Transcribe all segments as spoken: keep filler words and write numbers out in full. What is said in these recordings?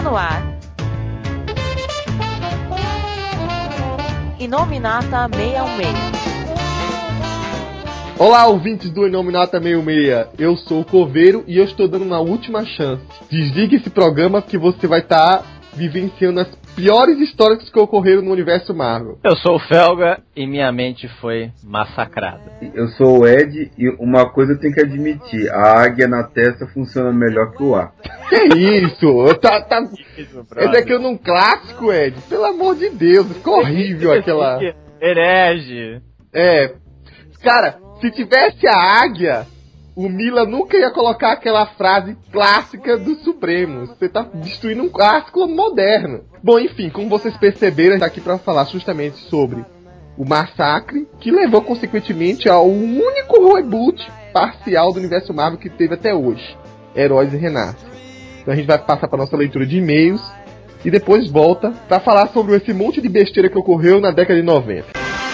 no ar Inominata seiscentos e sessenta. Olá, ouvintes do Inominata seiscentos e sessenta. Eu sou o Coveiro e eu estou dando uma última chance. Desligue esse programa que você vai estar tá vivenciando as piores histórias que ocorreram no universo Marvel. Eu sou o Felga e minha mente foi massacrada. Eu sou o Ed e uma coisa eu tenho que admitir: a águia na testa funciona melhor que o ar. Que isso? Tá, tá... Isso, esse aqui é um clássico, Ed. Pelo amor de Deus, ficou horrível aquela... Herege. É. Cara, se tivesse a águia, o Mila nunca ia colocar aquela frase clássica dos Supremos. Você tá destruindo um clássico moderno. Bom, enfim, como vocês perceberam, a gente tá aqui pra falar justamente sobre o massacre que levou, consequentemente, ao único reboot parcial do universo Marvel que teve até hoje. Heróis e Renasce. Então a gente vai passar pra nossa leitura de e-mails e depois volta pra falar sobre esse monte de besteira que ocorreu na década de noventa.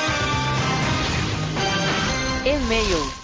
E-mails.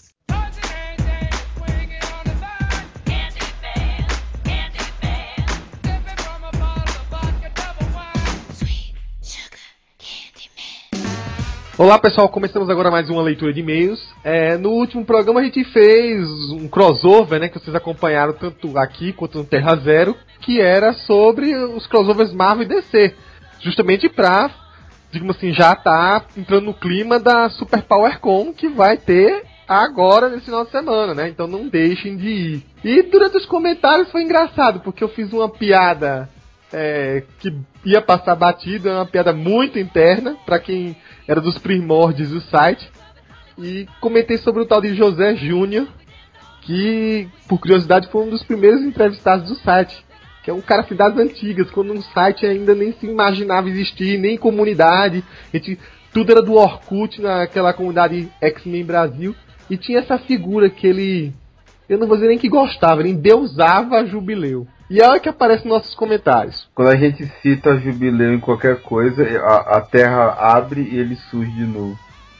Olá pessoal, começamos agora mais uma leitura de e-mails. É, no último programa a gente fez um crossover, né, que vocês acompanharam tanto aqui quanto no Terra Zero, que era sobre os crossovers Marvel e D C, justamente pra, digamos assim, já tá entrando no clima da Super Power Con que vai ter agora nesse final de semana, né, então não deixem de ir. E durante os comentários foi engraçado, porque eu fiz uma piada é, que ia passar batida, uma piada muito interna, pra quem era dos primórdios do site, e comentei sobre o tal de José Júnior, que, por curiosidade, foi um dos primeiros entrevistados do site, que é um cara assim, das antigas, quando um site ainda nem se imaginava existir, nem comunidade, a gente, tudo era do Orkut, naquela comunidade X-Men Brasil, e tinha essa figura que ele, eu não vou dizer nem que gostava, ele endeusava Jubileu. E é hora que aparece nos nossos comentários. Quando a gente cita Jubileu em qualquer coisa, a, a terra abre e ele surge de novo.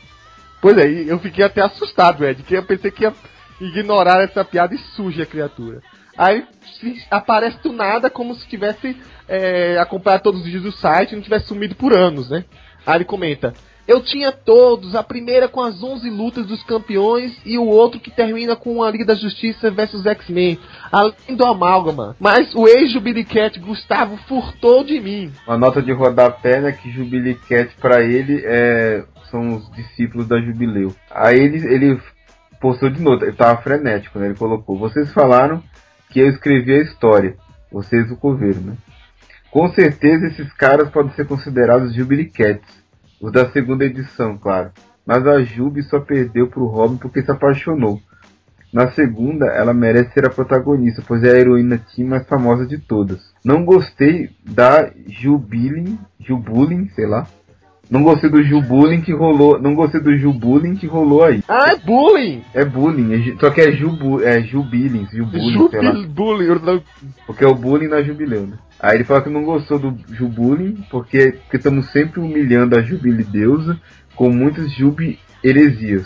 Pois é, eu fiquei até assustado, Ed, que eu pensei que ia ignorar essa piada e surge a criatura. Aí aparece do nada como se tivesse é, acompanhado todos os vídeos do site e não tivesse sumido por anos, né? Aí ele comenta: eu tinha todos, a primeira com as onze lutas dos campeões e o outro que termina com a Liga da Justiça versus X-Men, além do Amálgama. Mas o ex-Jubilicat Gustavo furtou de mim. Uma nota de rodapé, né, que Jubilicat pra ele é, são os discípulos da Jubileu. Aí ele, ele postou de novo, ele tava frenético, né, ele colocou: vocês falaram que eu escrevi a história, vocês o Coveiro, né? Com certeza esses caras podem ser considerados Jubilicats. Os da segunda edição, claro. Mas a Jubi só perdeu pro Robin porque se apaixonou. Na segunda, ela merece ser a protagonista, pois é a heroína teen mais famosa de todas. Não gostei da Jubilin, Jubulin, sei lá. Não gostei do Jubulin que rolou, não gostei do Jubulin que rolou aí. Ah, é bullying! É bullying, é, só que é Jubu, é Jubilin, Jubulin, sei lá. Bullying, porque é o bullying na Jubileu, né? Aí ele fala que não gostou do Jubulin, porque estamos sempre humilhando a Jubilideusa com muitas Jubi-heresias.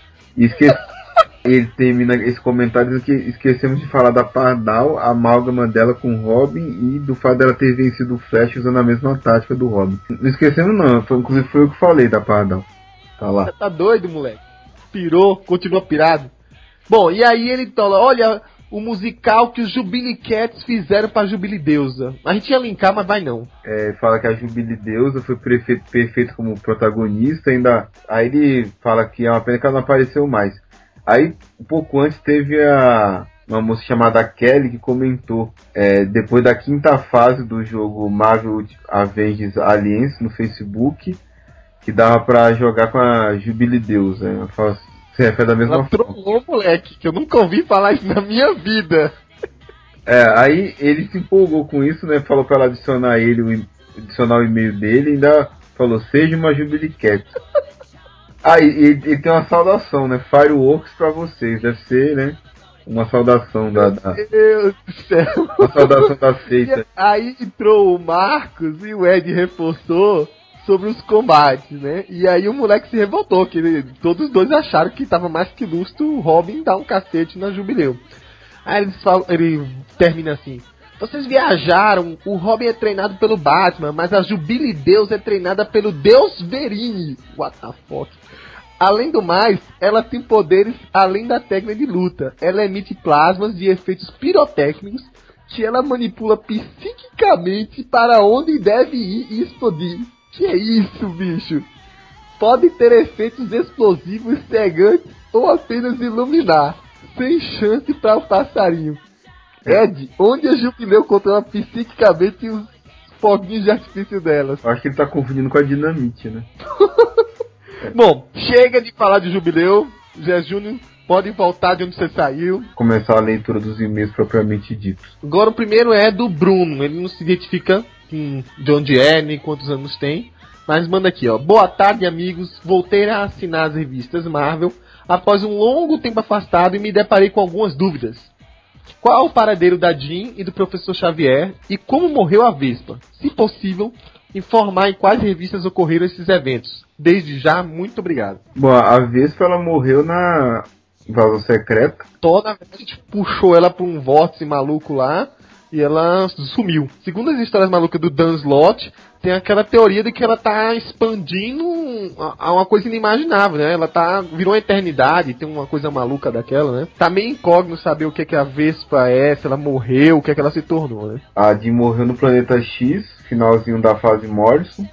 E esquece... ele termina esse comentário dizendo que esquecemos de falar da Pardal, a amálgama dela com o Robin e do fato dela ter vencido o Flash usando a mesma tática do Robin. Não esquecemos não, foi, inclusive foi eu que falei da Pardal. Tá lá. Você tá doido, moleque? Pirou, continua pirado. Bom, e aí ele fala: olha o musical que os Jubilicats fizeram pra Jubilideusa. A gente ia linkar, mas vai não. É, fala que a Jubilideusa foi perfeita perfeito como protagonista, ainda. Aí ele fala que é uma pena que ela não apareceu mais. Aí, um pouco antes, teve a uma moça chamada Kelly que comentou, é, depois da quinta fase do jogo Marvel Avengers Alliance no Facebook, que dava pra jogar com a Jubilideusa. Ela fala, se refere da mesma Ela forma. trollou, moleque, que eu nunca ouvi falar isso na minha vida. É, aí ele se empolgou com isso, né? Falou pra ela adicionar ele, o, adicionar o e-mail dele, e ainda falou: seja uma Jubilicat. Aí ah, ele, ele tem uma saudação, né? Fireworks pra vocês, deve ser, né? Uma saudação da. da... Meu Deus do céu! Uma saudação da seita. Aí entrou o Marcos e o Ed reforçou sobre os combates, né? E aí o moleque se revoltou, que ele, todos os dois acharam que tava mais que justo o Robin dar um cacete na Jubileu. Aí ele, fala, ele termina assim: Vocês viajaram, o Robin é treinado pelo Batman, mas a Jubilee Deus é treinada pelo Deus Verini. What the fuck? Além do mais, ela tem poderes além da técnica de luta. Ela emite plasmas de efeitos pirotécnicos que ela manipula psiquicamente para onde deve ir e explodir. Que é isso, bicho? Pode ter efeitos explosivos, cegantes ou apenas iluminar. Sem chance para o passarinho. Ed, onde a Jubileu controla psiquicamente os foguinhos de artifício delas? Eu acho que ele tá confundindo com a dinamite, né? Bom, chega de falar de Jubileu. Zé Júnior, pode voltar de onde você saiu. Começar a leitura dos e-mails propriamente ditos. Agora o primeiro é do Bruno. Ele não se identifica hum, de onde é, nem quantos anos tem. Mas manda aqui, ó. Boa tarde, amigos. Voltei a assinar as revistas Marvel após um longo tempo afastado e me deparei com algumas dúvidas. Qual o paradeiro da Jean e do professor Xavier e como morreu a Vespa? Se possível, informar em quais revistas ocorreram esses eventos. Desde já, muito obrigado. Bom, a Vespa ela morreu na Invasão Secreta. Toda a gente puxou ela pra um vórtice maluco lá e ela sumiu. Segundo as histórias malucas do Dan Slott, tem aquela teoria de que ela tá expandindo a, a uma coisa inimaginável, né? Ela tá virou uma eternidade, tem uma coisa maluca daquela, né? Tá meio incógnito saber o que é que a Vespa é, se ela morreu, o que é que ela se tornou, né? A Jean morreu no Planeta X, finalzinho da fase Morrison.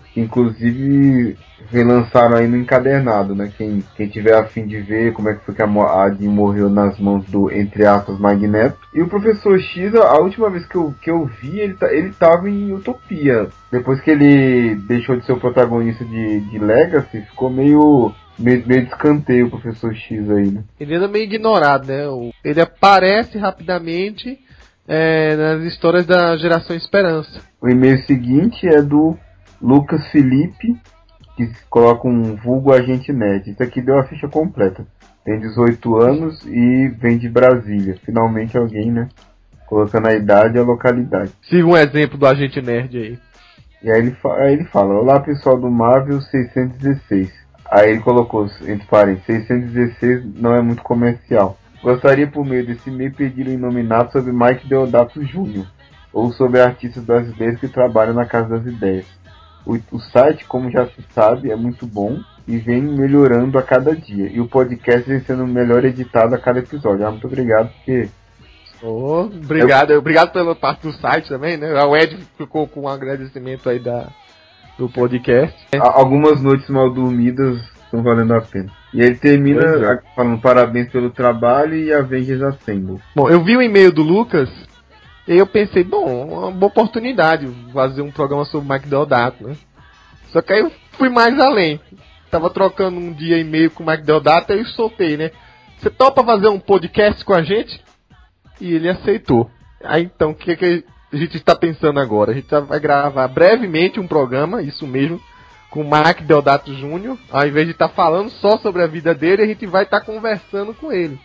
Inclusive relançaram aí no encadernado, né? Quem, quem tiver a fim de ver como é que foi que a, a Jean morreu nas mãos do, entre aspas, Magneto. E o Professor X, a última vez que eu, que eu vi, ele, ele tava em Utopia. Depois que ele deixou de ser o protagonista de, de Legacy, ficou meio, meio, meio de escanteio o Professor X aí, né? Ele anda meio ignorado, né? Ele aparece rapidamente é, nas histórias da Geração Esperança. O e-mail seguinte é do Lucas Felipe, que coloca um vulgo agente nerd. Isso aqui deu a ficha completa. Tem dezoito anos e vem de Brasília. Finalmente alguém, né? Colocando a idade e a localidade. Siga um exemplo do agente nerd aí. E aí ele, fa- aí ele fala: olá pessoal do Marvel seiscentos e dezesseis. Aí ele colocou, entre parênteses, seiscentos e dezesseis não é muito comercial. Gostaria por meio desse e-mail pedir um inominado sobre Mike Deodato Júnior ou sobre artistas brasileiros que trabalham na Casa das Ideias. O, o site, como já se sabe, é muito bom e vem melhorando a cada dia. E o podcast vem sendo melhor editado a cada episódio. Ah, muito obrigado, porque... Oh, obrigado, eu... obrigado pela parte do site também, né? O Ed ficou com um agradecimento aí da, do podcast. Algumas noites mal dormidas estão valendo a pena. E ele termina é. falando parabéns pelo trabalho e Avengers Assemble. Bom, eu vi o e-mail do Lucas... E eu pensei, bom, uma boa oportunidade fazer um programa sobre o Mike Deodato, né? Só que aí eu fui mais além. Tava trocando um dia e meio com o Mike Deodato e eu soltei, né? Você topa fazer um podcast com a gente? E ele aceitou. Aí então, o que, que a gente está pensando agora? A gente vai gravar brevemente um programa, isso mesmo, com o Mike Deodato Júnior. Ao invés de estar tá falando só sobre a vida dele, a gente vai estar tá conversando com ele.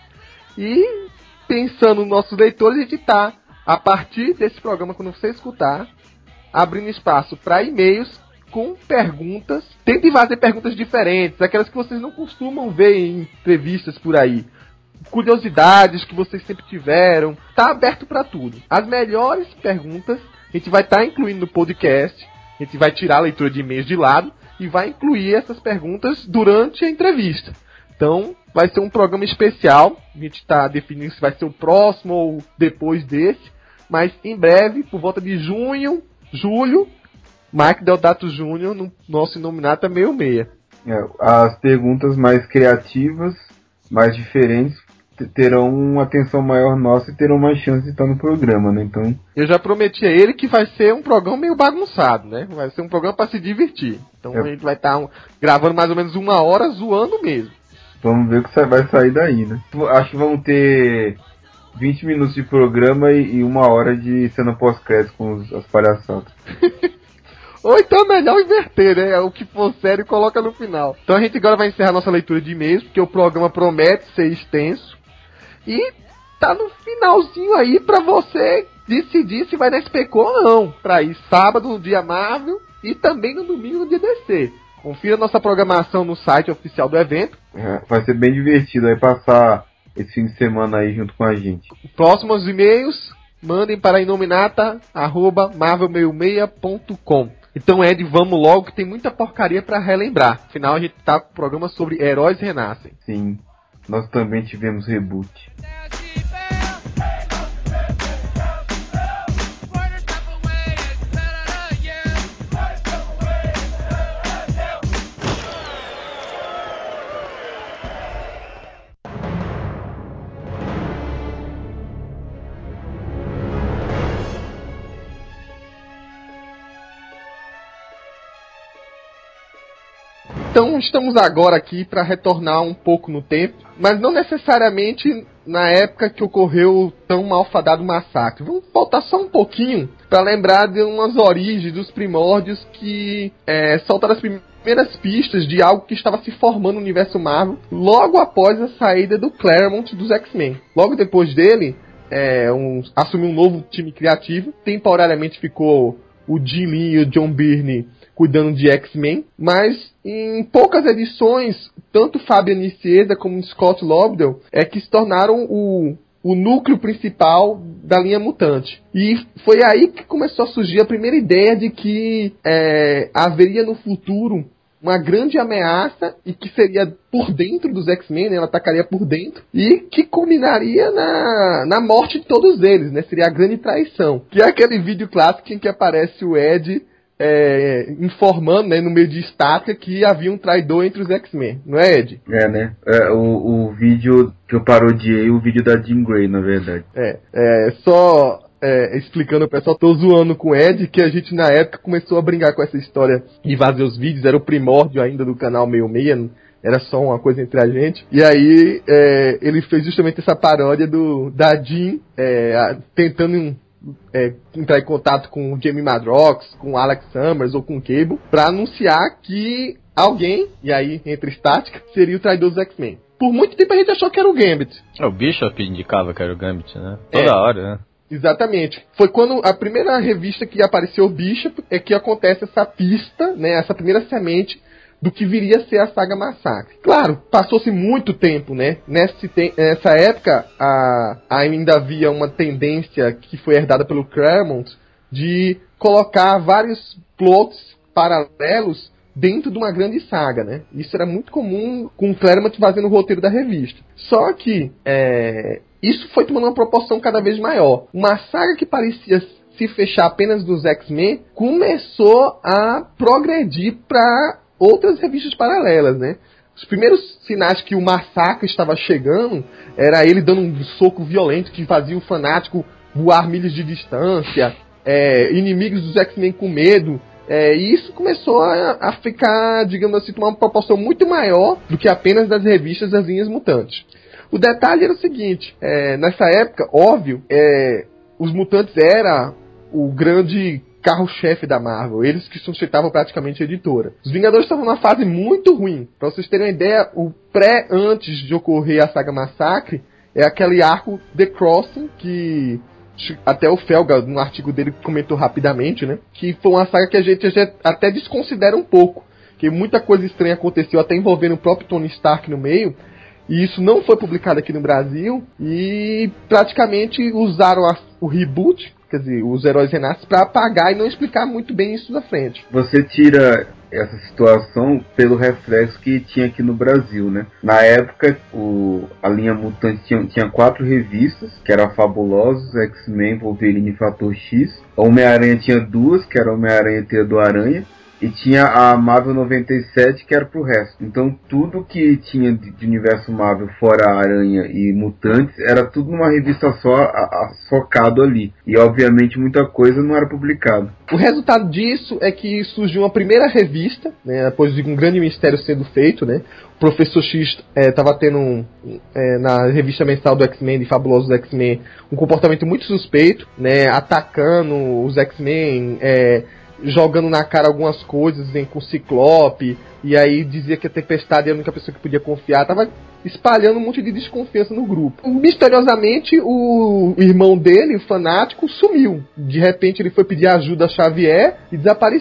E pensando nos nossos leitores, a gente está... A partir desse programa, quando você escutar, abrindo espaço para e-mails com perguntas. Tentem fazer perguntas diferentes, aquelas que vocês não costumam ver em entrevistas por aí. Curiosidades que vocês sempre tiveram. Está aberto para tudo. As melhores perguntas a gente vai estar tá incluindo no podcast. A gente vai tirar a leitura de e-mails de lado e vai incluir essas perguntas durante a entrevista. Então, vai ser um programa especial. A gente está definindo se vai ser o próximo ou depois desse. Mas em breve, por volta de junho, julho, Mike Deodato Júnior no nosso Inominata sessenta e seis. É, as perguntas mais criativas, mais diferentes, terão uma atenção maior nossa e terão mais chance de estar no programa, né? Então... Eu já prometi a ele que vai ser um programa meio bagunçado, né? Vai ser um programa para se divertir. Então é. A gente vai estar um, gravando mais ou menos uma hora, zoando mesmo. Vamos ver o que vai sair daí, né? Acho que vamos ter vinte minutos de programa e, e uma hora de cena pós-crédito com os, as palhaçadas. Ou então é melhor inverter, né? O que for sério coloca no final. Então a gente agora vai encerrar nossa leitura de e-mails, porque o programa promete ser extenso. E tá no finalzinho aí pra você decidir se vai na S P C O ou não. Pra ir sábado no dia Marvel e também no domingo no dia D C. Confira nossa programação no site oficial do evento. É, vai ser bem divertido aí passar esse fim de semana aí junto com a gente. Próximos e-mails, mandem para inominata arroba marvel sessenta e seis ponto com. Então, Ed, vamos logo, que tem muita porcaria pra relembrar. Afinal, a gente tá com um programa sobre heróis renascem. Sim, nós também tivemos reboot. Então, estamos agora aqui para retornar um pouco no tempo, mas não necessariamente na época que ocorreu o tão malfadado massacre. Vamos voltar só um pouquinho para lembrar de umas origens, dos primórdios que é, soltaram as primeiras pistas de algo que estava se formando no universo Marvel logo após a saída do Claremont dos X-Men. Logo depois dele, é, um, assumiu um novo time criativo, temporariamente ficou o Jim Lee e o John Byrne cuidando de X-Men, mas em poucas edições, tanto Fabian Nicieza como Scott Lobdell é que se tornaram o, o núcleo principal da linha mutante. E foi aí que começou a surgir a primeira ideia de que é, haveria no futuro uma grande ameaça e que seria por dentro dos X-Men, né? Ela atacaria por dentro e que culminaria na, na morte de todos eles, né? Seria a grande traição. Que é aquele vídeo clássico em que aparece o Ed É, informando, né, no meio de estática que havia um traidor entre os X-Men, não é, Ed? É, né? É, o, o vídeo que eu parodiei, o vídeo da Jean Grey, na verdade. É, é só é, explicando ao pessoal, tô zoando com o Ed, que a gente na época começou a brincar com essa história de fazer os vídeos, era o primórdio ainda do canal sessenta e seis, era só uma coisa entre a gente. E aí é, ele fez justamente essa paródia do, da Jean é, a, tentando É, entrar em contato com o Jamie Madrox, com o Alex Summers ou com o Cable, pra anunciar que alguém, e aí entre estática, seria o traidor dos X-Men. Por muito tempo a gente achou que era o Gambit. O Bishop indicava que era o Gambit, né? Toda É. hora, né? Exatamente. Foi quando a primeira revista que apareceu o Bishop é que acontece essa pista, né, essa primeira semente do que viria a ser a saga Massacre. Claro, passou-se muito tempo, né? Nesse te- nessa época, a, ainda havia uma tendência que foi herdada pelo Claremont de colocar vários plots paralelos dentro de uma grande saga, né? Isso era muito comum com o Claremont fazendo o roteiro da revista. Só que é, isso foi tomando uma proporção cada vez maior. Uma saga que parecia se fechar apenas dos X-Men começou a progredir para outras revistas paralelas, né? Os primeiros sinais que o massacre estava chegando era ele dando um soco violento que fazia o fanático voar milhas de distância, é, inimigos dos X-Men com medo, é, e isso começou a, a ficar, digamos assim, tomar uma proporção muito maior do que apenas das revistas das linhas mutantes. O detalhe era o seguinte, é, nessa época, óbvio, é, os mutantes era o grande carro-chefe da Marvel, eles que sustentavam praticamente a editora. Os Vingadores estavam numa fase muito ruim. Pra vocês terem uma ideia, o pré antes de ocorrer a saga Massacre é aquele arco The Crossing, que até o Felga, num artigo dele, comentou rapidamente, né? Que foi uma saga que a gente até desconsidera um pouco, que muita coisa estranha aconteceu, até envolvendo o próprio Tony Stark no meio, e isso não foi publicado aqui no Brasil, e praticamente usaram a, o reboot, quer dizer, os heróis renascem, para apagar e não explicar muito bem isso na frente. Você tira essa situação pelo reflexo que tinha aqui no Brasil, né? Na época, o, a linha Mutante tinha, tinha quatro revistas, que era Fabulosos, X-Men, Wolverine e Fator X. A Homem-Aranha tinha duas, que era Homem-Aranha e Teia do Aranha. E tinha a Marvel noventa e sete, que era pro resto. Então tudo que tinha de, de universo Marvel, fora Aranha e Mutantes, era tudo numa revista só, a, a, focado ali. E obviamente muita coisa não era publicada. O resultado disso é que surgiu uma primeira revista, né, depois de um grande mistério sendo feito, né? O Professor X estava é, tendo um, é, na revista mensal do X-Men, de Fabulosos X-Men, um comportamento muito suspeito, né? Atacando os X-Men, é, jogando na cara algumas coisas, hein, com o Ciclope, e aí dizia que a Tempestade era a única pessoa que podia confiar, tava espalhando um monte de desconfiança no grupo. Misteriosamente, o irmão dele, o fanático, sumiu. De repente ele foi pedir ajuda a Xavier e desapareceu.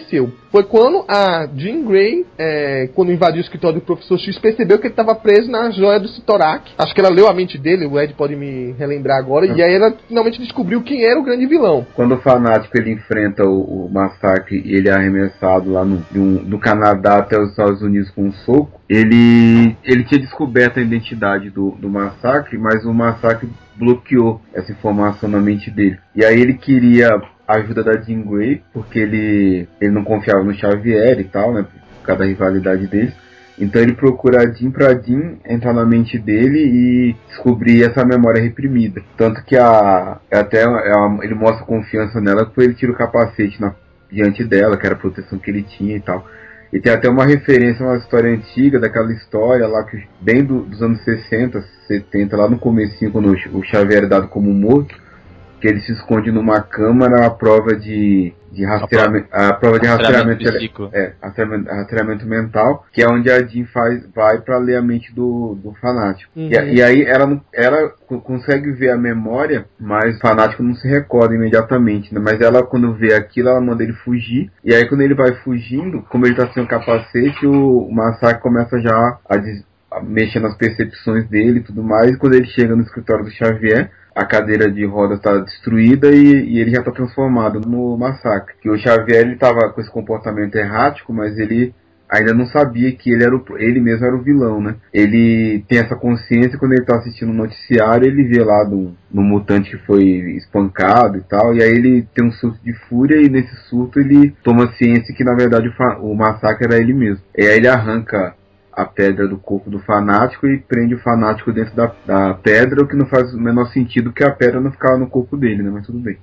foi quando a Jean Grey, é, quando invadiu o escritório do Professor X, percebeu que ele estava preso na joia do Cyttorak. Acho que ela leu a mente dele, o Ed pode me relembrar agora, e aí ela finalmente descobriu quem era o grande vilão. Quando o Fanático ele enfrenta o, o Massacre e ele é arremessado lá no, do, do Canadá até os Estados Unidos com um soco, ele, ele tinha descoberto a identidade do, do Massacre, mas o Massacre bloqueou essa informação na mente dele. E aí ele queria a ajuda da Jean Grey, porque ele, ele não confiava no Xavier e tal, né, por causa da rivalidade deles. Então ele procura a Jean pra Jean entrar na mente dele e descobrir essa memória reprimida. Tanto que a, até a, ele mostra confiança nela quando ele tira o capacete na, diante dela, que era a proteção que ele tinha e tal. E tem até uma referência a uma história antiga, daquela história lá que bem do, dos anos sessenta, setenta, lá no comecinho, quando o Xavier é dado como morto, que ele se esconde numa câmara à prova de, de rastreamento, a prova de rastreamento, rastreamento, é, rastreamento, rastreamento mental, que é onde a Jean faz, vai para ler a mente do, do Fanático. Uhum. E, e aí ela, ela consegue ver a memória, mas o Fanático não se recorda imediatamente, né? Mas ela, quando vê aquilo, ela manda ele fugir, e aí quando ele vai fugindo, como ele tá sem o capacete, o, o Massacre começa já a, des, a mexer nas percepções dele e tudo mais, e quando ele chega no escritório do Xavier, a cadeira de rodas está destruída e, e ele já está transformado no Massacre. Que o Xavier ele estava com esse comportamento errático, mas ele ainda não sabia que ele, era o, ele mesmo era o vilão, né? Ele tem essa consciência quando ele está assistindo o noticiário, ele vê lá do, no mutante que foi espancado e tal, e aí ele tem um surto de fúria e nesse surto ele toma ciência que na verdade o, o Massacre era ele mesmo. E aí ele arranca a pedra do corpo do Fanático e prende o Fanático dentro da, da pedra, o que não faz o menor sentido, porque a pedra não ficava no corpo dele, né? Mas tudo bem.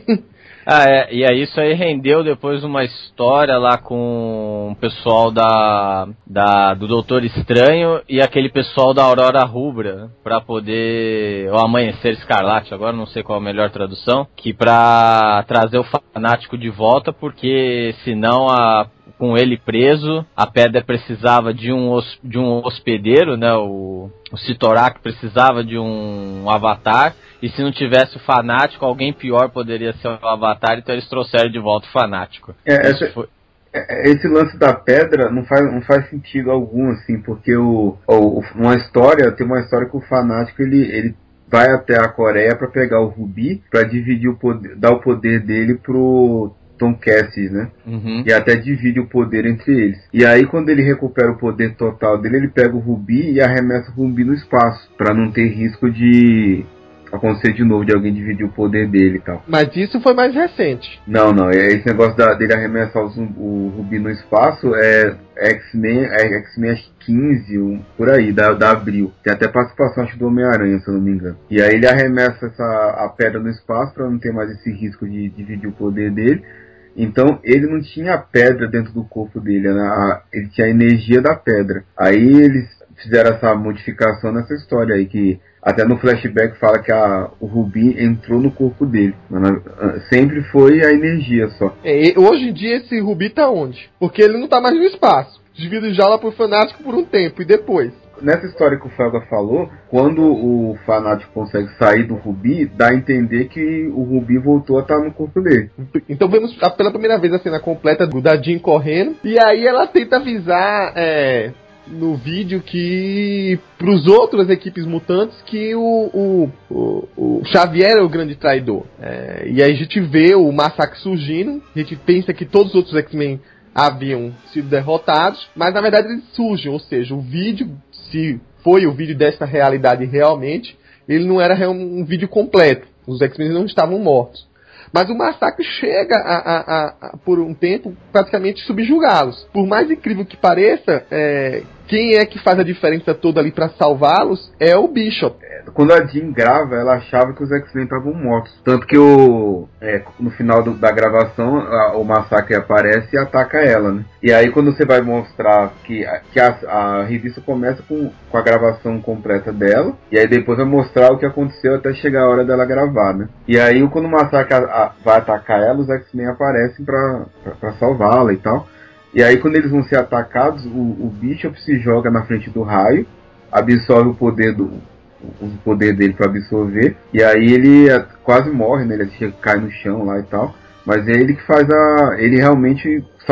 Ah, é, e aí isso aí rendeu depois uma história lá com o pessoal da, da, do Doutor Estranho e aquele pessoal da Aurora Rubra, pra poder, o Amanhecer Escarlate, agora não sei qual a melhor tradução, que pra trazer o Fanático de volta, porque senão a com ele preso, a pedra precisava de um, de um hospedeiro, né? O, o Cyttorak precisava de um, um avatar, e se não tivesse o Fanático, alguém pior poderia ser o avatar, então eles trouxeram de volta o Fanático. É, essa, foi... Esse lance da pedra não faz, não faz sentido algum, assim, porque o, o, uma história, tem uma história que o Fanático, ele, ele vai até a Coreia para pegar o Rubi, para dividir o poder, dar o poder dele pro Tom Cassidy, né? Uhum. E até divide o poder entre eles. E aí quando ele recupera o poder total dele, ele pega o Rubi e arremessa o Rubi no espaço, para não ter risco de acontecer de novo, de alguém dividir o poder dele e tal. Mas isso foi mais recente. Não, não, esse negócio da, dele arremessar o, o Rubi no espaço é X-Men, é X-Men quinze, um, por aí, da, da Abril. Tem até participação, acho, do Homem-Aranha, se eu não me engano. E aí ele arremessa essa, a pedra no espaço para não ter mais esse risco de dividir o poder dele. Então ele não tinha a pedra dentro do corpo dele, né? a, ele tinha a energia da pedra. Aí eles fizeram essa modificação nessa história aí, que até no flashback fala que a, o Rubi entrou no corpo dele. Mas sempre foi a energia só. É, hoje em dia esse Rubi tá onde? Porque ele não tá mais no espaço. Dividido já lá pro Fanático por um tempo, e depois? Nessa história que o Felga falou, quando o Fanático consegue sair do Rubi, dá a entender que o Rubi voltou a estar no corpo dele. Então vemos pela primeira vez a cena completa da Jean correndo, e aí ela tenta avisar é, no vídeo que pros outras equipes mutantes que o, o, o, o Xavier é o grande traidor. É, e aí a gente vê o Massacre surgindo, a gente pensa que todos os outros X-Men haviam sido derrotados, mas na verdade eles surgem, ou seja, o vídeo, se foi o vídeo dessa realidade realmente, ele não era um vídeo completo, os X-Men não estavam mortos. Mas o Massacre chega a, a, a, a por um tempo, praticamente subjugá-los. Por mais incrível que pareça, é, quem é que faz a diferença toda ali para salvá-los é o Bishop. Quando a Jean grava, ela achava que os X-Men estavam mortos. Tanto que o, é, no final do, da gravação, a, o Massacre aparece e ataca ela, né? E aí quando você vai mostrar que, que a, a revista começa com, com a gravação completa dela, e aí depois vai mostrar o que aconteceu até chegar a hora dela gravar, né? E aí quando o Massacre a, a, vai atacar ela, os X-Men aparecem pra, pra, pra salvá-la e tal. E aí quando eles vão ser atacados, o, o Bishop se joga na frente do raio, absorve o poder do o poder dele para absorver, e aí ele quase morre, né? Ele chega, cai no chão lá e tal, mas é ele que faz a... ele realmente sal,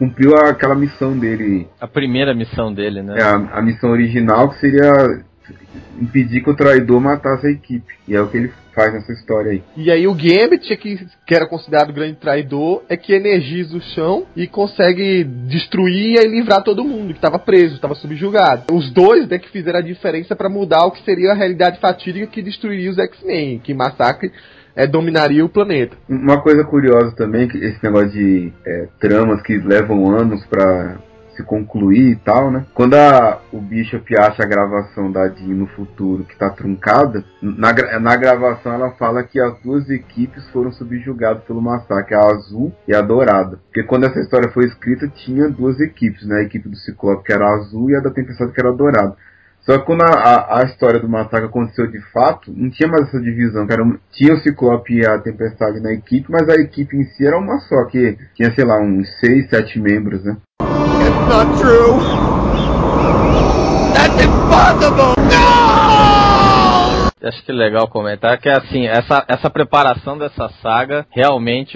cumpriu aquela missão dele. A primeira missão dele, né? É, a, a missão original, que seria impedir que o traidor matasse a equipe. E é o que ele faz nessa história aí. E aí o Gambit, que, que era considerado grande traidor, é que energiza o chão e consegue destruir e livrar todo mundo que estava preso, estava subjugado. Os dois, né, que fizeram a diferença para mudar o que seria a realidade fatídica que destruiria os X-Men, que Massacre é, dominaria o planeta. Uma coisa curiosa também, que esse negócio de é, tramas que levam anos pra se concluir e tal, né? Quando a, o Bishop acha a gravação da Jean no futuro que tá truncada, na, na gravação ela fala que as duas equipes foram subjugadas pelo massacre, a azul e a dourada. Porque quando essa história foi escrita, tinha duas equipes, né? A equipe do Ciclope, que era a azul, e a da Tempestade, que era a dourada. Só que quando a, a, a história do massacre aconteceu de fato, não tinha mais essa divisão, que era um, tinha o Ciclope e a Tempestade na equipe, mas a equipe em si era uma só, que tinha, sei lá, uns seis, sete membros, né? It's not true! That's impossible! No! Acho que é legal comentar que assim, essa, essa preparação dessa saga realmente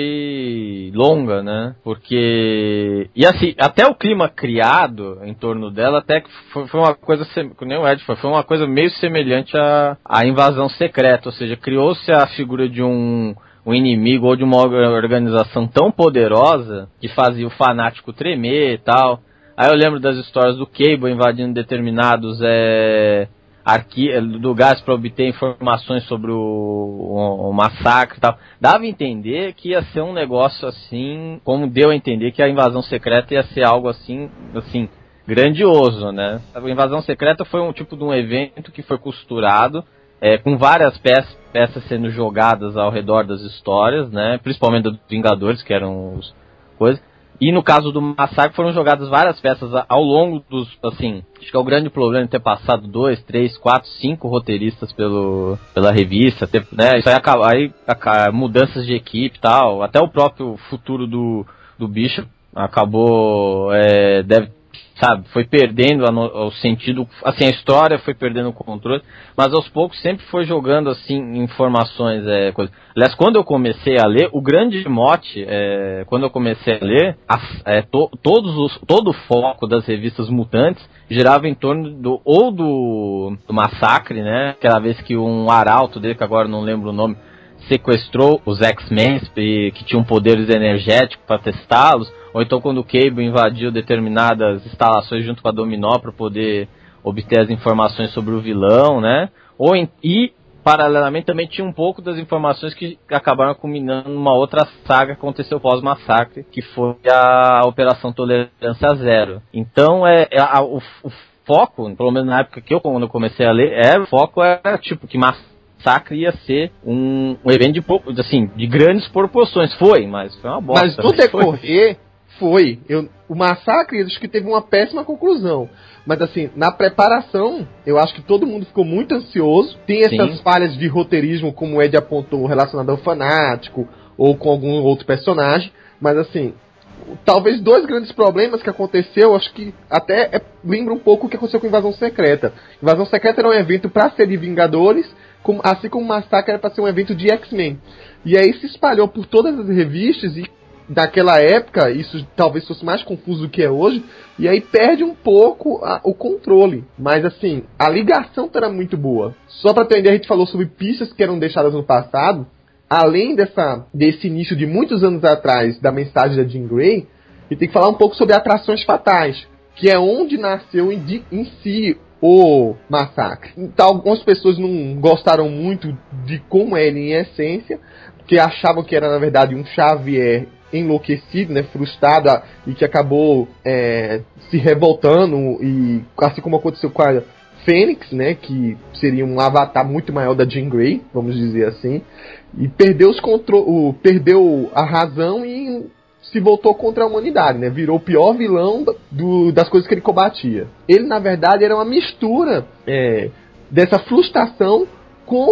foi longa, né? Porque... E assim, até o clima criado em torno dela até que foi, foi uma coisa, que nem o Ed foi, foi uma coisa meio semelhante à, à invasão secreta, ou seja, criou-se a figura de um... um inimigo ou de uma organização tão poderosa que fazia o fanático tremer e tal. Aí eu lembro das histórias do Cable invadindo determinados é, arqui- lugares para obter informações sobre o, o, o massacre e tal. Dava a entender que ia ser um negócio assim, como deu a entender que a invasão secreta ia ser algo assim, assim grandioso, né? A invasão secreta foi um tipo de um evento que foi costurado É, com várias peças, peças sendo jogadas ao redor das histórias, né? Principalmente dos Vingadores, que eram os coisas. E no caso do Massacre foram jogadas várias peças ao longo dos, assim, acho que é o grande problema de ter passado dois, três, quatro, cinco roteiristas pelo, pela revista, ter, né? Isso aí acaba, aí acaba, mudanças de equipe e tal, até o próprio futuro do, do Bishop acabou, é, deve sabe, foi perdendo a no, o sentido, assim, a história foi perdendo o controle, mas aos poucos sempre foi jogando, assim, informações, é, coisas. Aliás, quando eu comecei a ler, o grande mote, é, quando eu comecei a ler, as, é, to, todos os, todo o foco das revistas mutantes girava em torno do, ou do, do massacre, né, aquela vez que um arauto dele, que agora não lembro o nome, sequestrou os X-Men, que tinham poderes energéticos para testá-los, ou então quando o Cable invadiu determinadas instalações junto com a Dominó para poder obter as informações sobre o vilão, né? Ou em, e, paralelamente, também tinha um pouco das informações que acabaram culminando numa outra saga que aconteceu pós-massacre, que foi a Operação Tolerância Zero. Então, é, é a, o, o foco, pelo menos na época que eu, quando eu comecei a ler, era, o foco era tipo que Massacre ia ser um, um evento de, assim, de grandes proporções. Foi, mas foi uma bosta. Mas no decorrer... Foi. Eu, o Massacre, acho que teve uma péssima conclusão. Mas, assim, na preparação, eu acho que todo mundo ficou muito ansioso. Tem essas Sim. falhas de roteirismo, como o Ed apontou, relacionado ao fanático, ou com algum outro personagem. Mas, assim, talvez dois grandes problemas que aconteceu, acho que até é, lembra um pouco o que aconteceu com Invasão Secreta. Invasão Secreta era um evento para ser de Vingadores, como, assim como o Massacre era para ser um evento de X-Men. E aí se espalhou por todas as revistas e naquela época, isso talvez fosse mais confuso do que é hoje, e aí perde um pouco a, o controle. Mas assim, a ligação era muito boa. Só pra ter uma ideia, a gente falou sobre pistas que eram deixadas no passado. Além dessa, desse início de muitos anos atrás, da mensagem da Jean Grey, a gente tem que falar um pouco sobre Atrações Fatais, que é onde nasceu em, de, em si o Massacre. Então, algumas pessoas não gostaram muito de como é ele em essência, porque achavam que era na verdade um Xavier enlouquecido, né, frustrado, e que acabou é, se revoltando, e assim como aconteceu com a Fênix, né, que seria um avatar muito maior da Jean Grey, vamos dizer assim, e perdeu, os contro- o, perdeu a razão e se voltou contra a humanidade, né, virou o pior vilão do, das coisas que ele combatia. Ele, na verdade, era uma mistura é, dessa frustração com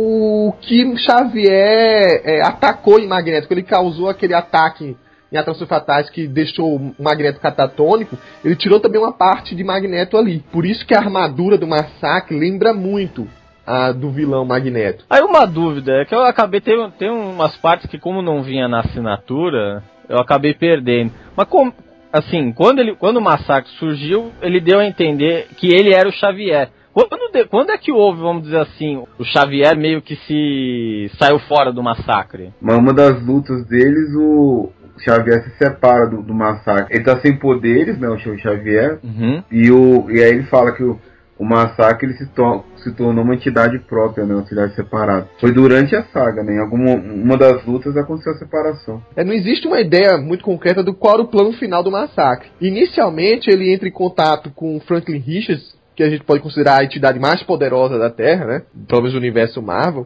o que Xavier é, atacou em Magneto. Ele causou aquele ataque em Atrações Fatais que deixou o Magneto catatônico. Ele tirou também uma parte de Magneto ali. Por isso que a armadura do Massacre lembra muito a do vilão Magneto. Aí uma dúvida, é que eu acabei, tem, tem umas partes que como não vinha na assinatura, eu acabei perdendo. Mas como, assim, quando, ele, quando o massacre surgiu, ele deu a entender que ele era o Xavier. Quando, de, quando é que houve, vamos dizer assim, o Xavier meio que se saiu fora do massacre? Mas uma das lutas deles, o Xavier se separa do, do massacre. Ele tá sem poderes, né, o Xavier, Uhum. e, o, e aí ele fala que o, o massacre ele se, to, se tornou uma entidade própria, né, uma entidade separada. Foi durante a saga, né, em alguma uma das lutas aconteceu a separação. É, não existe uma ideia muito concreta do qual era o plano final do massacre. Inicialmente, ele entra em contato com Franklin Richards, que a gente pode considerar a entidade mais poderosa da Terra, né, pelo menos do universo Marvel.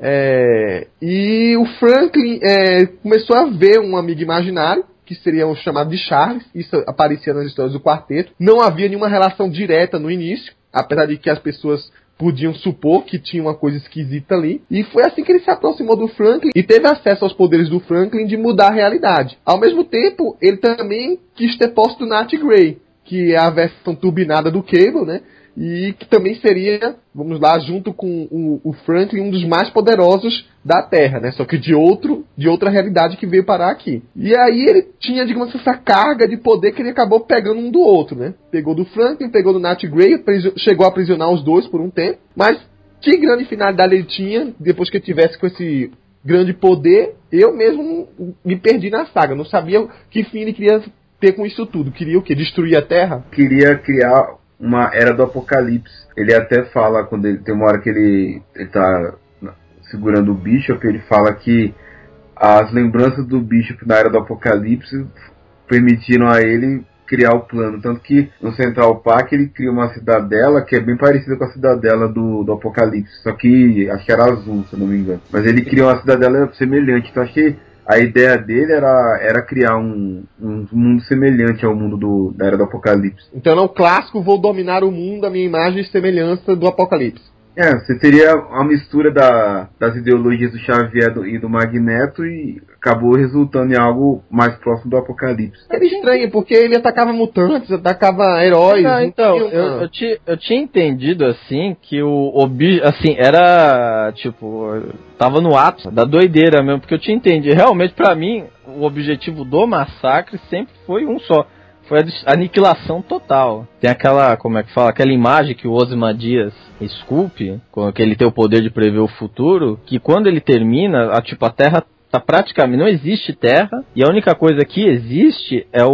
É, e o Franklin é, começou a ver um amigo imaginário, que seria o chamado de Charles. Isso aparecia nas histórias do quarteto. Não havia nenhuma relação direta no início, apesar de que as pessoas podiam supor que tinha uma coisa esquisita ali. E foi assim que ele se aproximou do Franklin e teve acesso aos poderes do Franklin de mudar a realidade. Ao mesmo tempo, ele também quis ter posse do Nat Grey, que é a versão turbinada do Cable, né? E que também seria, vamos lá, junto com o, o Franklin, um dos mais poderosos da Terra, né? Só que de outro, de outra realidade que veio parar aqui. E aí ele tinha, digamos, essa carga de poder que ele acabou pegando um do outro, né? Pegou do Franklin, pegou do Nat Grey, chegou a aprisionar os dois por um tempo. Mas que grande finalidade ele tinha, depois que ele tivesse com esse grande poder, eu mesmo me perdi na saga. Não sabia que fim ele queria ter com isso tudo. Queria o quê? Destruir a Terra? Queria criar uma era do apocalipse. Ele até fala, quando ele tem uma hora que ele, ele tá segurando o Bishop, ele fala que as lembranças do Bishop na era do apocalipse permitiram a ele criar o plano. Tanto que no Central Park ele cria uma cidadela que é bem parecida com a cidadela do, do apocalipse. Só que acho que era azul, se eu não me engano. Mas ele criou uma cidadela semelhante. Então acho que a ideia dele era, era criar um, um mundo semelhante ao mundo do, da Era do Apocalipse. Então não é o clássico, vou dominar o mundo, a minha imagem e semelhança do Apocalipse. É, você teria uma mistura da, das ideologias do Xavier do, e do Magneto e acabou resultando em algo mais próximo do Apocalipse. Era estranho, porque ele atacava mutantes, atacava heróis. Ah, então, uma... eu, eu, tinha, eu tinha entendido, assim, que o Obi, assim, era, tipo, tava no ato da doideira mesmo, porque eu tinha entendido, realmente, pra mim, o objetivo do massacre sempre foi um só. Foi a aniquilação total. Tem aquela, como é que fala, aquela imagem que o Ozymandias esculpe, com que ele tem o poder de prever o futuro, que quando ele termina, a, tipo, a Terra tá praticamente, não existe Terra, e a única coisa que existe é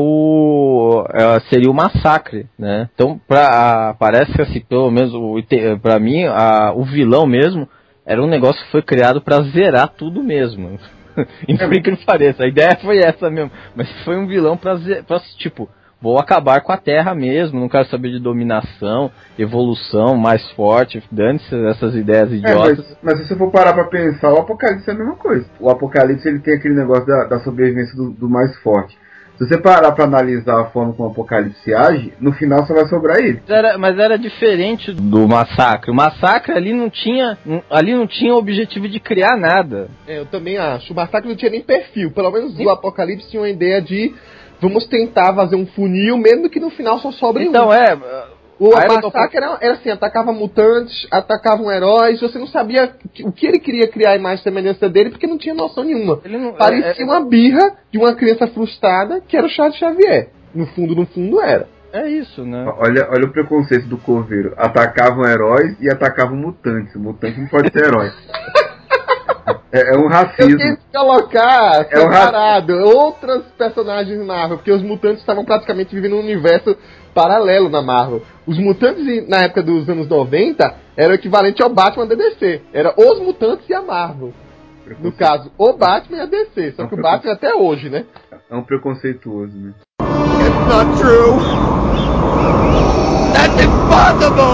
o, é, seria o massacre, né? Então, pra, parece que, assim, pelo menos, o, pra mim, a, o vilão mesmo, era um negócio que foi criado pra zerar tudo mesmo. Incrível que não pareça, a ideia foi essa mesmo, mas foi um vilão pra, pra tipo, vou acabar com a Terra mesmo, não quero saber de dominação, evolução, mais forte, dane-se essas ideias idiotas. É, mas, mas se você for parar pra pensar, o Apocalipse é a mesma coisa. O Apocalipse ele tem aquele negócio da, da sobrevivência do, do mais forte. Se você parar pra analisar a forma como o Apocalipse age, no final só vai sobrar ele. Mas era, mas era diferente do massacre. O massacre ali não tinha, ali não tinha o objetivo de criar nada. É, eu também acho. O massacre não tinha nem perfil. Pelo menos o Apocalipse tinha uma ideia de vamos tentar fazer um funil, mesmo que no final só sobre então, um. é... O massacre era, era assim, atacava mutantes, atacavam heróis, você não sabia o que ele queria criar a imagem e semelhança dele, porque não tinha noção nenhuma. Ele não, Parecia é, é, uma birra de uma criança frustrada, que era o Charles Xavier. No fundo, no fundo era. É isso, né? Olha, olha o preconceito do Coveiro. Atacavam heróis e atacavam mutantes. O mutante não pode ser herói. É, é um racismo. Eu quis colocar é um separado ra... outros personagens Marvel, porque os mutantes estavam praticamente vivendo um universo paralelo na Marvel. Os mutantes, na época dos anos noventa, era o equivalente ao Batman da D C. Era os mutantes e a Marvel. No caso, o Batman e a D C. Só é um que o Batman até hoje, né? É um preconceituoso, né? It's not true! That's impossible!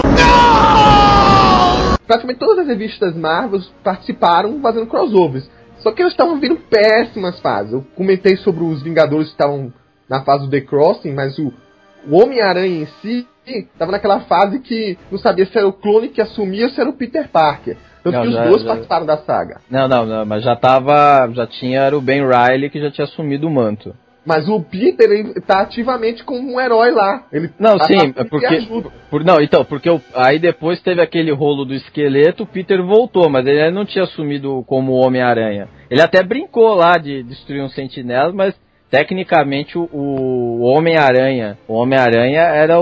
No! Praticamente todas as revistas Marvel participaram fazendo crossovers. Só que eles estavam vindo péssimas fases. Eu comentei sobre os Vingadores que estavam na fase do The Crossing, mas o, o Homem-Aranha em si estava naquela fase que não sabia se era o clone que assumia ou se era o Peter Parker. Tanto não, que os já, dois já... participaram da saga. Não, não, não, mas já tava. Já tinha era o Ben Reilly que já tinha assumido o manto. Mas o Peter, ele tá ativamente como um herói lá. Ele não, tá sim, porque... Por, não, então, porque eu, aí depois teve aquele rolo do esqueleto, o Peter voltou, mas ele não tinha assumido como Homem-Aranha. Ele até brincou lá de destruir um sentinela, mas tecnicamente o, o Homem-Aranha, o Homem-Aranha era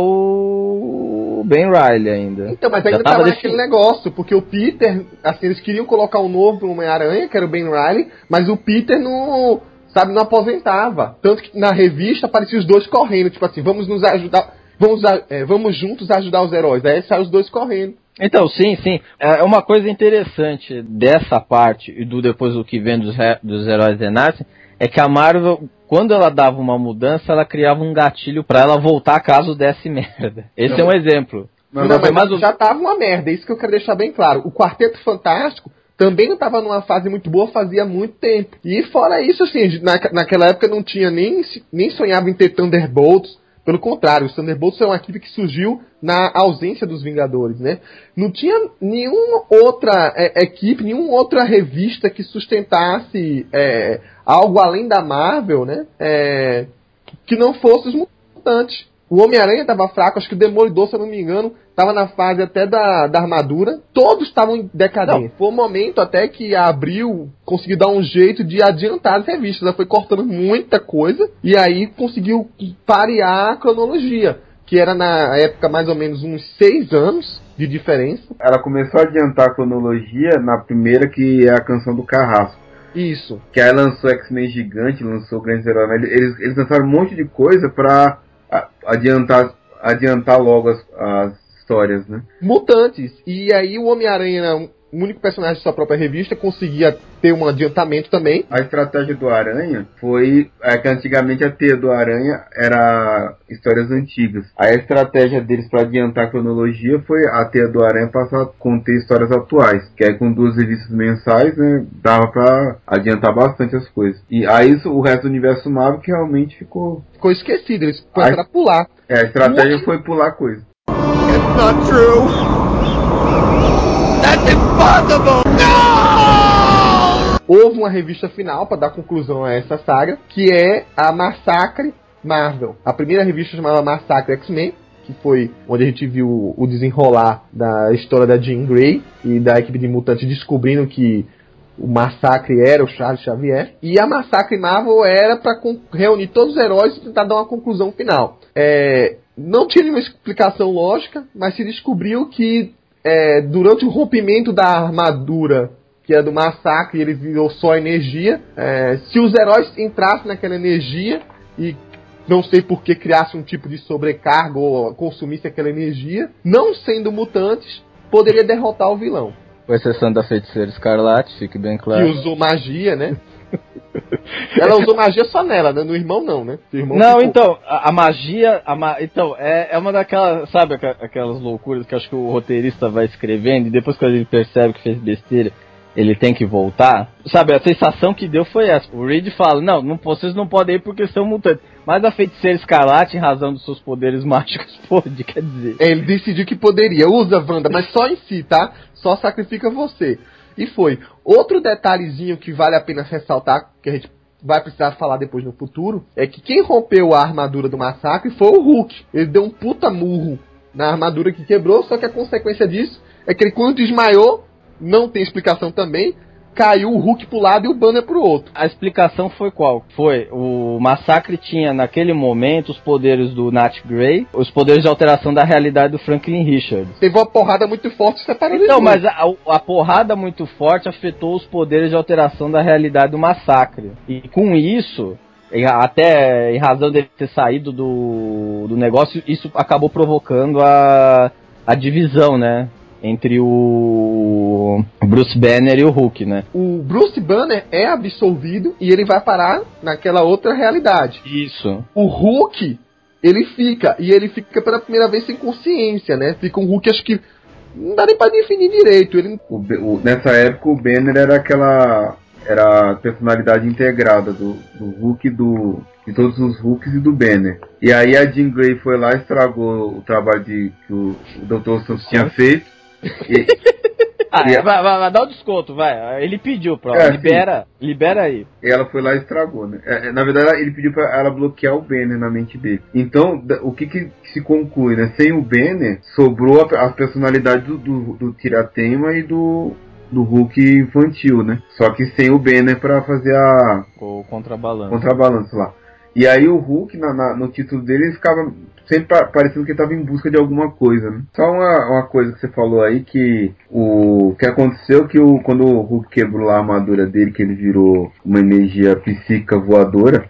o Ben Reilly ainda. Então, mas ainda Já tava tava naquele definido. negócio, porque o Peter, assim, eles queriam colocar um novo Homem-Aranha, que era o Ben Reilly, mas o Peter não, sabe, não aposentava. Tanto que na revista apareciam os dois correndo, tipo assim, vamos nos ajudar, vamos, a- é, vamos juntos ajudar os heróis. Aí saem os dois correndo. Então, sim, sim. É uma coisa interessante dessa parte e do depois do que vem dos, re- dos heróis renascem, é que a Marvel, quando ela dava uma mudança, ela criava um gatilho pra ela voltar caso desse merda. Esse é um exemplo. Mas não, foi mas mais um- já tava uma merda, é isso que eu quero deixar bem claro. O Quarteto Fantástico também não tava numa fase muito boa fazia muito tempo. E fora isso, assim, na, naquela época não tinha nem, nem sonhava em ter Thunderbolts. Pelo contrário, os Thunderbolts é uma equipe que surgiu na ausência dos Vingadores, né? Não tinha nenhuma outra é, equipe, nenhuma outra revista que sustentasse é, algo além da Marvel, né? É, que não fosse os mutantes. O Homem-Aranha estava fraco, acho que o Demolidor, se eu não me engano, estava na fase até da, da armadura. Todos estavam em decadência. Foi um momento até que a Abril conseguiu dar um jeito de adiantar as revistas. Ela foi cortando muita coisa e aí conseguiu parear a cronologia, que era na época mais ou menos uns seis anos de diferença. ela começou a adiantar a cronologia na primeira, que é a Canção do Carrasco. Isso. Que aí lançou X-Men Gigante, lançou Grandes Heróis. Né? Eles, eles lançaram um monte de coisa pra a- adiantar, adiantar logo as, as histórias, né? Mutantes. E aí o Homem-Aranha, o único personagem de sua própria revista, conseguia ter um adiantamento também. A estratégia do Aranha foi é, que antigamente a teia do Aranha era histórias antigas. Aí a estratégia deles para adiantar a cronologia foi a teia do Aranha passar a conter histórias atuais. Que aí com duas revistas mensais, né, dava para adiantar bastante as coisas. E aí isso, o resto do universo Marvel que realmente ficou... Ficou esquecido, eles começaram a pular. É, a estratégia Muito- foi pular coisa. It's not true. That's impossible. No! Houve uma revista final para dar conclusão a essa saga, que é a Massacre Marvel. A primeira revista chamava Massacre X-Men, que foi onde a gente viu o desenrolar da história da Jean Grey e da equipe de mutantes descobrindo que o Massacre era o Charles Xavier. E a Massacre Marvel era para reunir todos os heróis e tentar dar uma conclusão final. É, não tinha nenhuma explicação lógica, mas se descobriu que é, durante o rompimento da armadura, que é do Massacre, ele virou só energia. É, se os heróis entrassem naquela energia e não sei por que criasse um tipo de sobrecarga ou consumisse aquela energia, não sendo mutantes, poderia derrotar o vilão. Com exceção da Feiticeira Escarlate, fique bem Que claro. usou magia, né? Ela usou magia só nela, né? No irmão não, né? O irmão Não, ficou- então, a, a magia, a ma- então, é, é uma daquelas, sabe, aqua- aquelas loucuras que acho que o roteirista vai escrevendo e depois quando ele percebe que fez besteira, ele tem que voltar. Sabe, a sensação que deu foi essa. O Reed fala, não, não vocês não podem ir porque são mutantes. Mas a Feiticeira Escarlate, em razão dos seus poderes mágicos, pode, quer dizer. É, ele decidiu que poderia. Usa, Wanda, mas só em si, tá? Só sacrifica você. E foi. Outro detalhezinho que vale a pena ressaltar, que a gente vai precisar falar depois no futuro, é que quem rompeu a armadura do Massacre foi o Hulk. Ele deu um puta murro na armadura que quebrou, só que a consequência disso é que ele, quando desmaiou, não tem explicação também, caiu o Hulk pro lado e o Banner pro outro. A explicação foi qual? Foi, o Massacre tinha naquele momento os poderes do Nat Grey, os poderes de alteração da realidade do Franklin Richards. Teve uma porrada muito forte e separou eles Então, dois. mas a, a porrada muito forte afetou os poderes de alteração da realidade do Massacre. E com isso, e até em razão dele ter saído do, do negócio, isso acabou provocando a, a divisão, né? Entre o Bruce Banner e o Hulk, né? O Bruce Banner é absolvido e ele vai parar naquela outra realidade. Isso. O Hulk, ele fica, e ele fica pela primeira vez sem consciência, né? Fica um Hulk, acho que não dá nem pra definir direito. Ele... O, Be- o- nessa época o Banner era aquela... Era a personalidade integrada do, do Hulk, do, de todos os Hulks e do Banner. E aí a Jean Grey foi lá e estragou o trabalho de, que o, o doutor Santos tinha feito. E, Ah, e, é, vai, vai, vai dar o desconto, vai. Ele pediu, pronto. É, libera, libera aí. e ela foi lá e estragou, né? É, é, na verdade, ele pediu pra ela bloquear o Banner na mente dele. Então, da- o que, que se conclui, né? Sem o Banner, sobrou a, a personalidade do, do, do Tiratema e do, do Hulk infantil, né? Só que sem o Banner pra fazer a O contrabalanço. contrabalanço lá. E aí o Hulk, na, na, no título dele, ele ficava sempre pa- parecendo que ele estava em busca de alguma coisa, né? Só uma, uma coisa que você falou aí, que o que aconteceu que o, quando o Hulk quebrou a armadura dele, que ele virou uma energia psíquica voadora,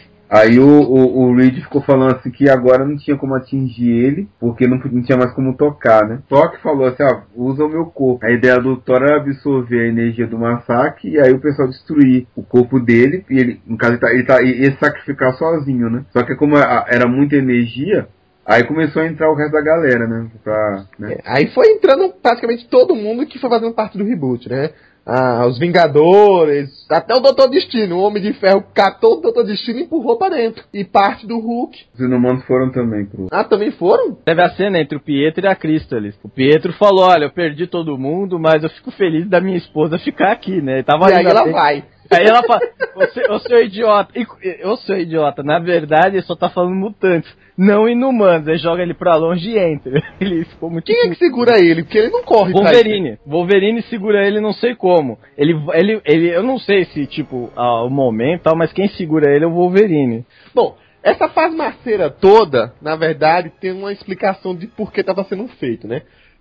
aí o, o, o Reed ficou falando assim que agora não tinha como atingir ele, porque não, não tinha mais como tocar, né? Só que falou assim, ah, usa o meu corpo. A ideia do Thor era absorver a energia do massacre, e aí o pessoal destruir o corpo dele, e ele, no caso, ele, tá, ele tá, ia se sacrificar sozinho, né? Só que como a, era muita energia, aí começou a entrar o resto da galera, né? Pra, né? É, aí foi entrando praticamente todo mundo que foi fazendo parte do reboot, né? Ah, os Vingadores, até o Doutor Destino, o Homem de Ferro catou o Doutor Destino e empurrou pra dentro. E parte do Hulk. Os inumanos foram também pro... Ah, também foram? Teve a cena entre o Pietro e a Crystalis. O Pietro falou, olha, eu perdi todo mundo, mas eu fico feliz da minha esposa ficar aqui, né? Tava E aí ela bem. vai. Aí ela fala, ô, ô seu idiota, eu sou idiota, na verdade ele só tá falando mutantes, não inumanos, aí joga ele pra longe e entra. Ele ficou muito... Quem é que segura ele? Porque ele não corre. Wolverine. Wolverine segura ele não sei como. Ele, ele, ele, eu não sei se, tipo, ah, o momento tal, mas quem segura ele é o Wolverine. Bom, essa fasmaceira toda, na verdade, tem uma explicação de por que estava sendo feito, né?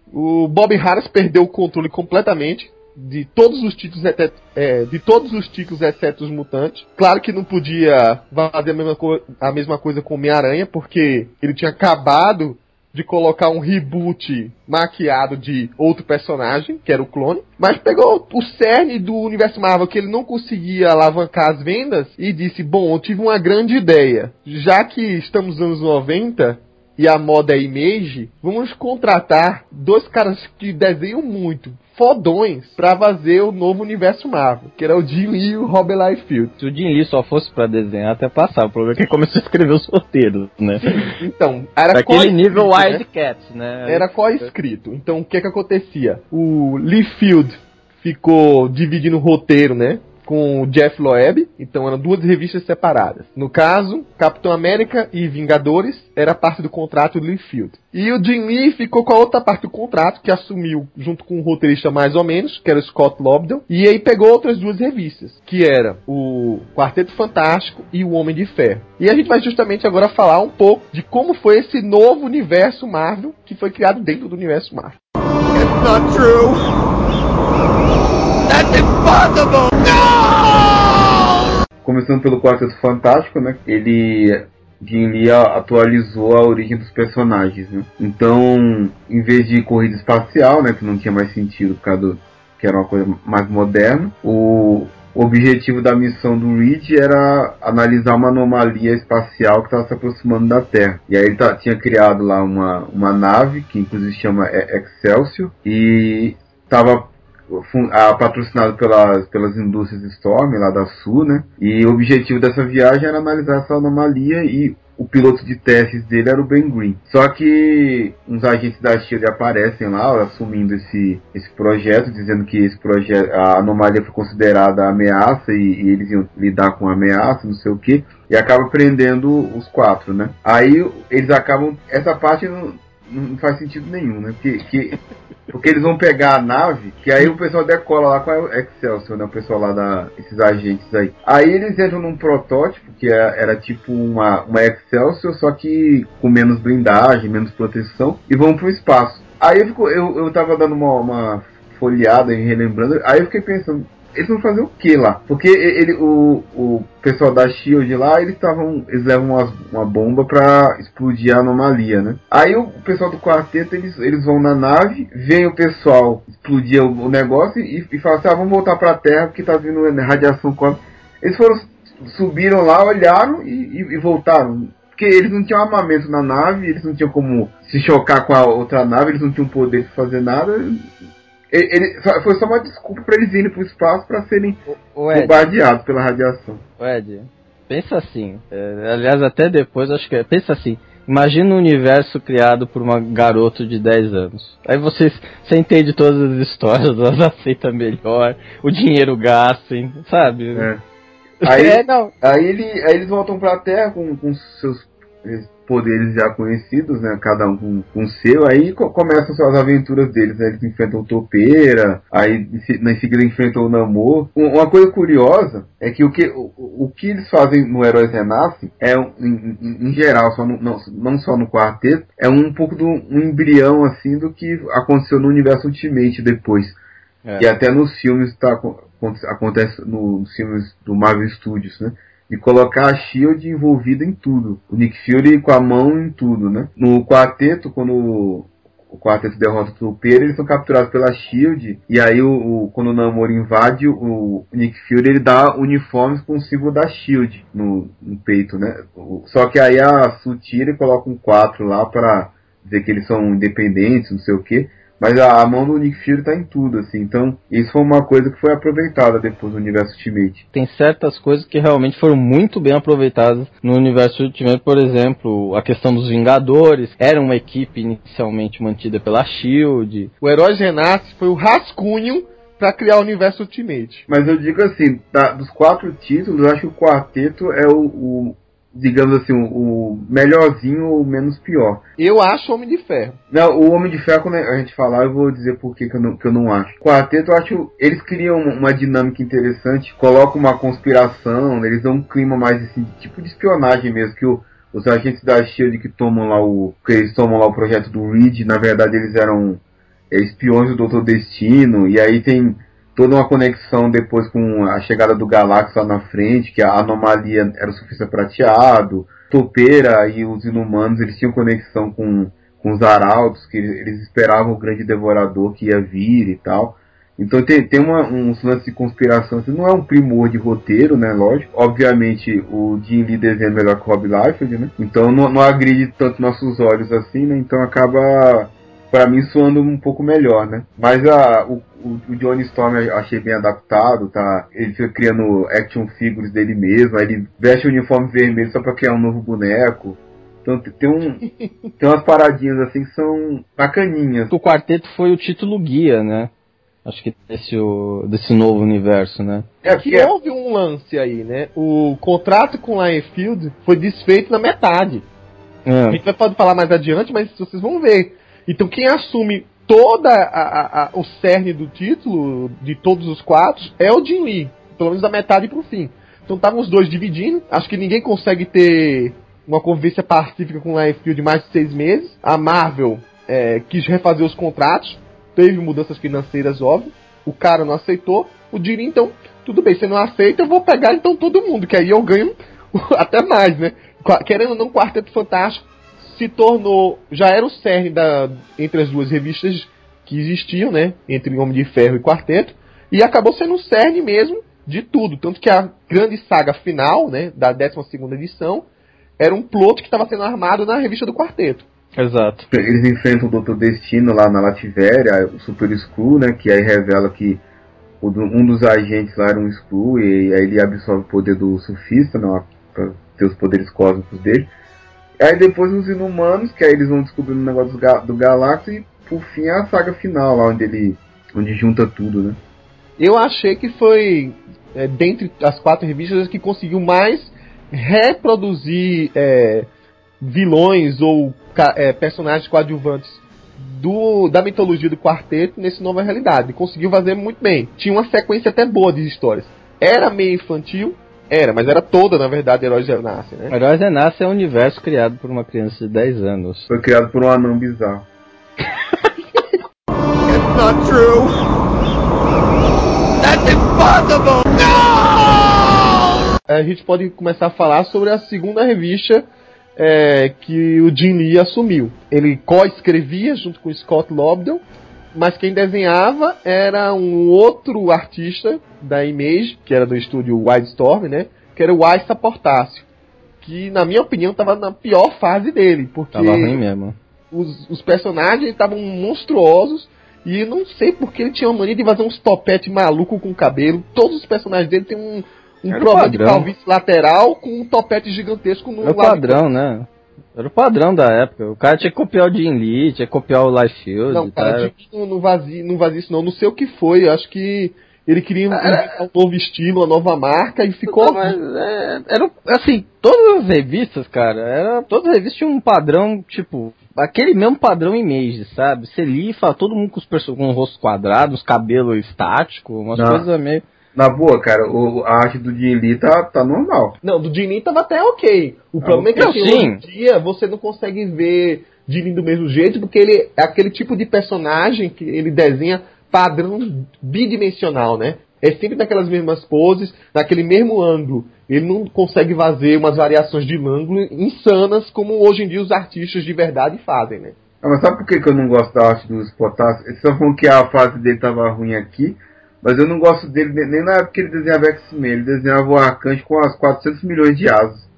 O Bob Harris perdeu o controle completamente de todos os títulos, é, de todos os títulos exceto os mutantes. Claro que não podia fazer a mesma, co- a mesma coisa com o Homem-Aranha, porque ele tinha acabado de colocar um reboot maquiado de outro personagem, que era o clone, mas pegou o cerne do universo Marvel, que ele não conseguia alavancar as vendas, e disse, bom, eu tive uma grande ideia. Já que estamos nos anos noventa, e a moda é image, vamos contratar dois caras que desenham muito, fodões, pra fazer o novo universo Marvel, que era o Jim Lee e o Robert Liefeld. Se o Jim Lee só fosse pra desenhar, até passava. O problema é que ele começou a escrever os roteiros, né? Então, era daquele co-escrito, nível né? Wildcats, né? Era co-escrito. Então, o que que acontecia? O Liefeld ficou dividindo o roteiro, né? Com o Jeff Loeb, então eram duas revistas separadas. No caso, Capitão América e Vingadores era parte do contrato do Liefeld. E o Jim Lee ficou com a outra parte do contrato, que assumiu junto com o roteirista mais ou menos, que era o Scott Lobdell, e aí pegou outras duas revistas, que era o Quarteto Fantástico e o Homem de Ferro. E a gente vai justamente agora falar um pouco de como foi esse novo universo Marvel, que foi criado dentro do universo Marvel. It's not true. That's impossible. No! Começando pelo Quarteto Fantástico, né? Ele... Jim Lee atualizou a origem dos personagens, né? Então, em vez de corrida espacial, né, que não tinha mais sentido por causa do, que era uma coisa mais moderna, o objetivo da missão do Reed era analisar uma anomalia espacial que estava se aproximando da Terra. E aí ele tá, tinha criado lá uma, uma nave, que inclusive se chama Excelsior, e estava patrocinado pelas, pelas indústrias Storm, lá da Sul, né? E o objetivo dessa viagem era analisar essa anomalia, e o piloto de testes dele era o Ben Green. Só que uns agentes da Shield aparecem lá, assumindo esse, esse projeto, dizendo que esse projeto, a anomalia foi considerada ameaça, e, e eles iam lidar com a ameaça, não sei o que, e acaba prendendo os quatro, né? Aí eles acabam... Essa parte não, não faz sentido nenhum, né? Porque... que, Porque eles vão pegar a nave, que aí o pessoal decola lá com a Excelsior, né? O pessoal lá da... esses agentes aí. Aí eles entram num protótipo, que era, era tipo uma, uma Excelsior, só que com menos blindagem, menos proteção, e vão pro espaço. Aí eu, fico, eu, eu tava dando uma, uma folheada e relembrando, aí eu fiquei pensando, eles vão fazer o que lá? Porque ele, o, o pessoal da Shield lá, eles estavam, eles levam uma, uma bomba pra explodir a anomalia, né? Aí o pessoal do quarteto, eles, eles vão na nave, vem o pessoal explodir o, o negócio e, e fala assim, ah, vamos voltar pra Terra porque tá vindo radiação cósmica. Eles foram, subiram lá, olharam e, e, e voltaram. Porque eles não tinham armamento na nave, eles não tinham como se chocar com a outra nave, eles não tinham poder de fazer nada. Ele, ele, foi só uma desculpa para eles irem pro espaço para serem o, o Ed, bombardeados pela radiação. O Ed, pensa assim, é, aliás até depois acho que é, pensa assim, imagina um universo criado por uma garota de dez anos. Aí você, você entende todas as histórias, elas aceitam melhor, o dinheiro gastem, sabe? É. Aí, é, não. aí, ele, aí eles voltam pra Terra com, com seus poderes já conhecidos, né? Cada um com, com o seu. Aí co- começam as aventuras deles, né? Eles enfrentam o Topeira, aí em se- em seguida enfrentam o Namor. Um- Uma coisa curiosa é que o que, o, o que eles fazem no Heróis Renascem é, um- em, em, em geral, só no, não, não só no quarteto, é um pouco do um embrião assim do que aconteceu no universo Ultimate depois. É. E até nos filmes tá, acon- acontece no- nos filmes do Marvel Studios, né? De colocar a Shield envolvida em tudo. O Nick Fury com a mão em tudo, né? No quarteto, quando o, o quarteto derrota o Topeira, eles são capturados pela Shield. E aí, o, o- quando o Namor invade, o, o Nick Fury ele dá uniformes com o símbolo da Shield no, no peito, né? O- só que aí a Sue tira e coloca um quatro lá para dizer que eles são independentes, não sei o que. Mas a, a mão do Nick Fury tá em tudo, assim. Então, isso foi uma coisa que foi aproveitada depois no universo Ultimate. Tem certas coisas que realmente foram muito bem aproveitadas no universo Ultimate, por exemplo, a questão dos Vingadores, era uma equipe inicialmente mantida pela Shield. O Heróis Renasce foi o rascunho pra criar o universo Ultimate. Mas eu digo assim, da- dos quatro títulos, eu acho que o quarteto é o, o, digamos assim, o, o melhorzinho ou o menos pior. Eu acho Homem de Ferro. Não, o Homem de Ferro, quando a gente falar, eu vou dizer por que que eu não, que eu não acho. Quarteto, eu acho, eles criam uma, uma dinâmica interessante, colocam uma conspiração, eles dão um clima mais assim, tipo de espionagem mesmo, que o, os agentes da Shield que tomam lá o, que eles tomam lá o projeto do Reed, na verdade eles eram é, espiões do doutor Destino, e aí tem toda uma conexão depois com a chegada do Galactus lá na frente, que a anomalia era o Surfista Prateado, Topeira e os Inumanos, eles tinham conexão com, com os Arautos, que eles esperavam o grande devorador que ia vir e tal. Então tem, tem uma, uns lances de conspiração, assim, não é um primor de roteiro, né, lógico. Obviamente o Jim Lee desenha melhor que o Rob Liefeld, né, então não, não agride tanto nossos olhos assim, né, então acaba, pra mim, soando um pouco melhor, né. Mas a, o, o, o Johnny Storm eu achei bem adaptado, tá, ele fica criando action figures dele mesmo, aí ele veste o uniforme vermelho só pra criar um novo boneco. Então tem, um, tem umas paradinhas assim que são bacaninhas. O quarteto foi o título guia, né? Acho que desse, o, desse novo universo, né? É que houve um lance aí, né? O contrato com a Liefeld foi desfeito na metade. A É. gente vai pode falar mais adiante, mas vocês vão ver. Então quem assume toda a, a, a, o cerne do título de todos os quatro é o Jim Lee, pelo menos da metade pro fim. Então estavam os dois dividindo. Acho que ninguém consegue ter uma convivência pacífica com a Liefeld de mais de seis meses. A Marvel é, quis refazer os contratos. Teve mudanças financeiras, óbvio. O cara não aceitou. O Jim Lee, então, tudo bem, você não aceita, eu vou pegar então todo mundo, que aí eu ganho até mais, né? Querendo ou não, o Quarteto Fantástico se tornou, já era o cerne da, entre as duas revistas que existiam, né? Entre Homem de Ferro e Quarteto. E acabou sendo o cerne mesmo de tudo. Tanto que a grande saga final, né? Da décima segunda edição, era um plot que estava sendo armado na revista do Quarteto. Exato. Eles enfrentam o doutor Destino lá na Lativéria, o Super Skrull, né? Que aí revela que o do, um dos agentes lá era um Skrull, e aí ele absorve o poder do surfista, né? Pra ter os poderes cósmicos dele. Aí depois os Inumanos, que aí eles vão descobrindo o negócio do, Ga do Galactus, e por fim a saga final, lá onde ele onde junta tudo, né? Eu achei que foi, é, dentre as quatro revistas, que conseguiu mais reproduzir é, vilões ou é, personagens coadjuvantes do, da mitologia do quarteto nessa nova realidade. Conseguiu fazer muito bem. Tinha uma sequência até boa de histórias. Era meio infantil, era, mas era toda, na verdade, Heróis Renascem, né? Heróis Renascem é um universo criado por uma criança de dez anos. Foi criado por um anão bizarro. It's not true. That's impossible. No! A gente pode começar a falar sobre a segunda revista é, que o Jim Lee assumiu. Ele co-escrevia junto com o Scott Lobdell, mas quem desenhava era um outro artista da Image, que era do estúdio Wildstorm, né? Que era o Asa Portácio, que na minha opinião estava na pior fase dele, porque Tava ruim mesmo. os, os personagens estavam monstruosos. E eu não sei porque ele tinha uma mania de fazer uns topetes maluco com cabelo. Todos os personagens dele tem um, um problema de calvície lateral com um topete gigantesco no lado. Era o padrão, né? Era o padrão da época. O cara tinha que copiar o Jim Lee, tinha que copiar o Liefeld. Não, cara, tá? Jim Lee não, não, vazia, não vazia isso não. Não sei o que foi. Eu acho que ele queria inventar um novo estilo, uma nova marca e ficou... Não, mas, é, era, assim, todas as revistas, cara, era, todas as revistas tinham um padrão, tipo, aquele mesmo padrão Image, sabe? Você lia e fala, todo mundo com os perso- com o rosto quadrado, os cabelos estáticos, umas Não. coisas meio... Na boa, cara, o, a arte do Jim Lee tá, tá normal. Não, do Jim Lee tava até ok. O Ah, problema é que não, assim, sim. hoje em dia você não consegue ver Jim Lee do mesmo jeito, porque ele é aquele tipo de personagem que ele desenha padrão bidimensional, né? É sempre naquelas mesmas poses, naquele mesmo ângulo. Ele não consegue fazer umas variações de ângulo insanas como hoje em dia os artistas de verdade fazem, né? Ah, mas sabe por que, que eu não gosto da arte dos Potássios? Eles estão falando que a fase dele tava ruim aqui, mas eu não gosto dele nem na época que ele desenhava X-Men. Ele desenhava o Arcanjo com as quatrocentos milhões de asas.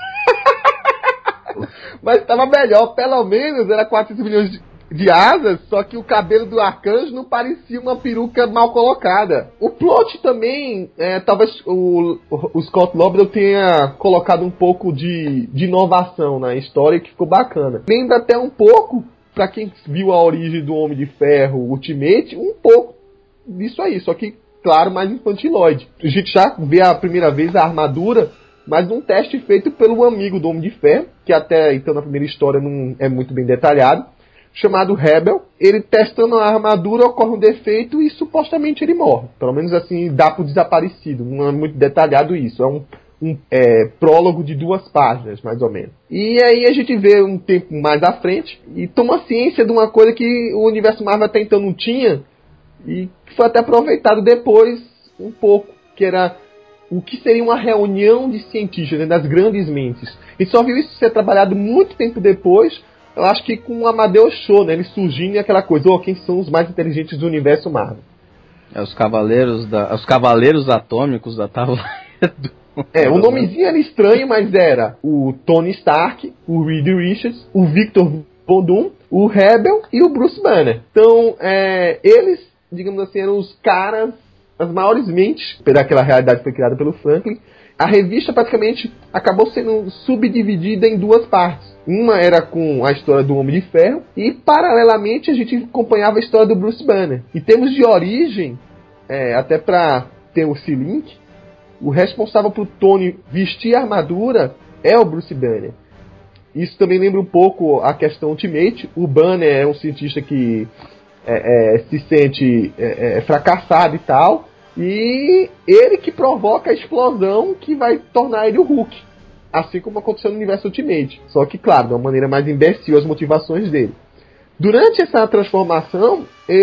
Mas tava melhor, pelo menos era quatrocentos milhões de, de asas, só que o cabelo do Arcanjo não parecia uma peruca mal colocada. O plot também, é, talvez o, o Scott Lobdell tenha colocado um pouco de, de inovação na história que ficou bacana. Lembra até um pouco, pra quem viu a origem do Homem de Ferro Ultimate, um pouco disso aí, só que, claro, mais infantiloide. A gente já vê a primeira vez a armadura, mas num teste feito pelo amigo do Homem de Ferro, que até então na primeira história não é muito bem detalhado, chamado Rebel. Ele testando a armadura, ocorre um defeito e supostamente ele morre. Pelo menos assim, dá pro desaparecido. Não é muito detalhado isso. É um, um é, prólogo de duas páginas, mais ou menos. E aí a gente vê um tempo mais à frente e toma ciência de uma coisa que o universo Marvel até então não tinha e que foi até aproveitado depois um pouco, que era o que seria uma reunião de cientistas, né, das grandes mentes. E só viu isso ser trabalhado muito tempo depois, eu acho que com o Amadeus Cho, né, ele surgindo e aquela coisa, oh, quem são os mais inteligentes do universo Marvel? É, os cavaleiros da, os cavaleiros atômicos da Távola Redonda. É, o nomezinho era estranho, mas era o Tony Stark, o Reed Richards, o Victor Von Doom, o Rebel e o Bruce Banner. Então, é, eles, digamos assim, eram os caras, as maiores mentes daquela realidade que foi criada pelo Franklin. A revista praticamente acabou sendo subdividida em duas partes. Uma era com a história do Homem de Ferro e, paralelamente, a gente acompanhava a história do Bruce Banner. Em termos de origem, é, até para ter o C-Link, o responsável por Tony vestir a armadura é o Bruce Banner. Isso também lembra um pouco a questão Ultimate. O Banner é um cientista que é, é, se sente é, é, fracassado e tal, e ele que provoca a explosão que vai tornar ele o Hulk, assim como aconteceu no universo Ultimate, só que claro, de uma maneira mais imbecil as motivações dele. Durante essa transformação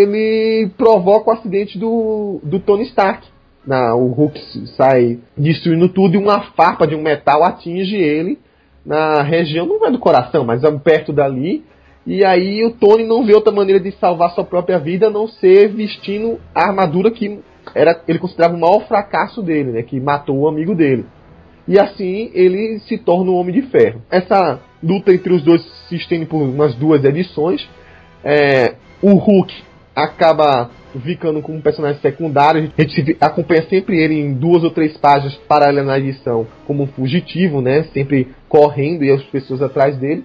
ele provoca o acidente do, do Tony Stark. Na, o Hulk sai destruindo tudo e uma farpa de um metal atinge ele na região, não é do coração, mas é perto dali. E aí o Tony não vê outra maneira de salvar sua própria vida a não ser vestindo a armadura que era, ele considerava o maior fracasso dele, né, que matou o amigo dele. E assim ele se torna um Homem de Ferro. Essa luta entre os dois se estende por umas duas edições. É, o Hulk acaba ficando como um personagem secundário. A gente acompanha sempre ele em duas ou três páginas paralelas na edição como um fugitivo, né, sempre correndo e as pessoas atrás dele.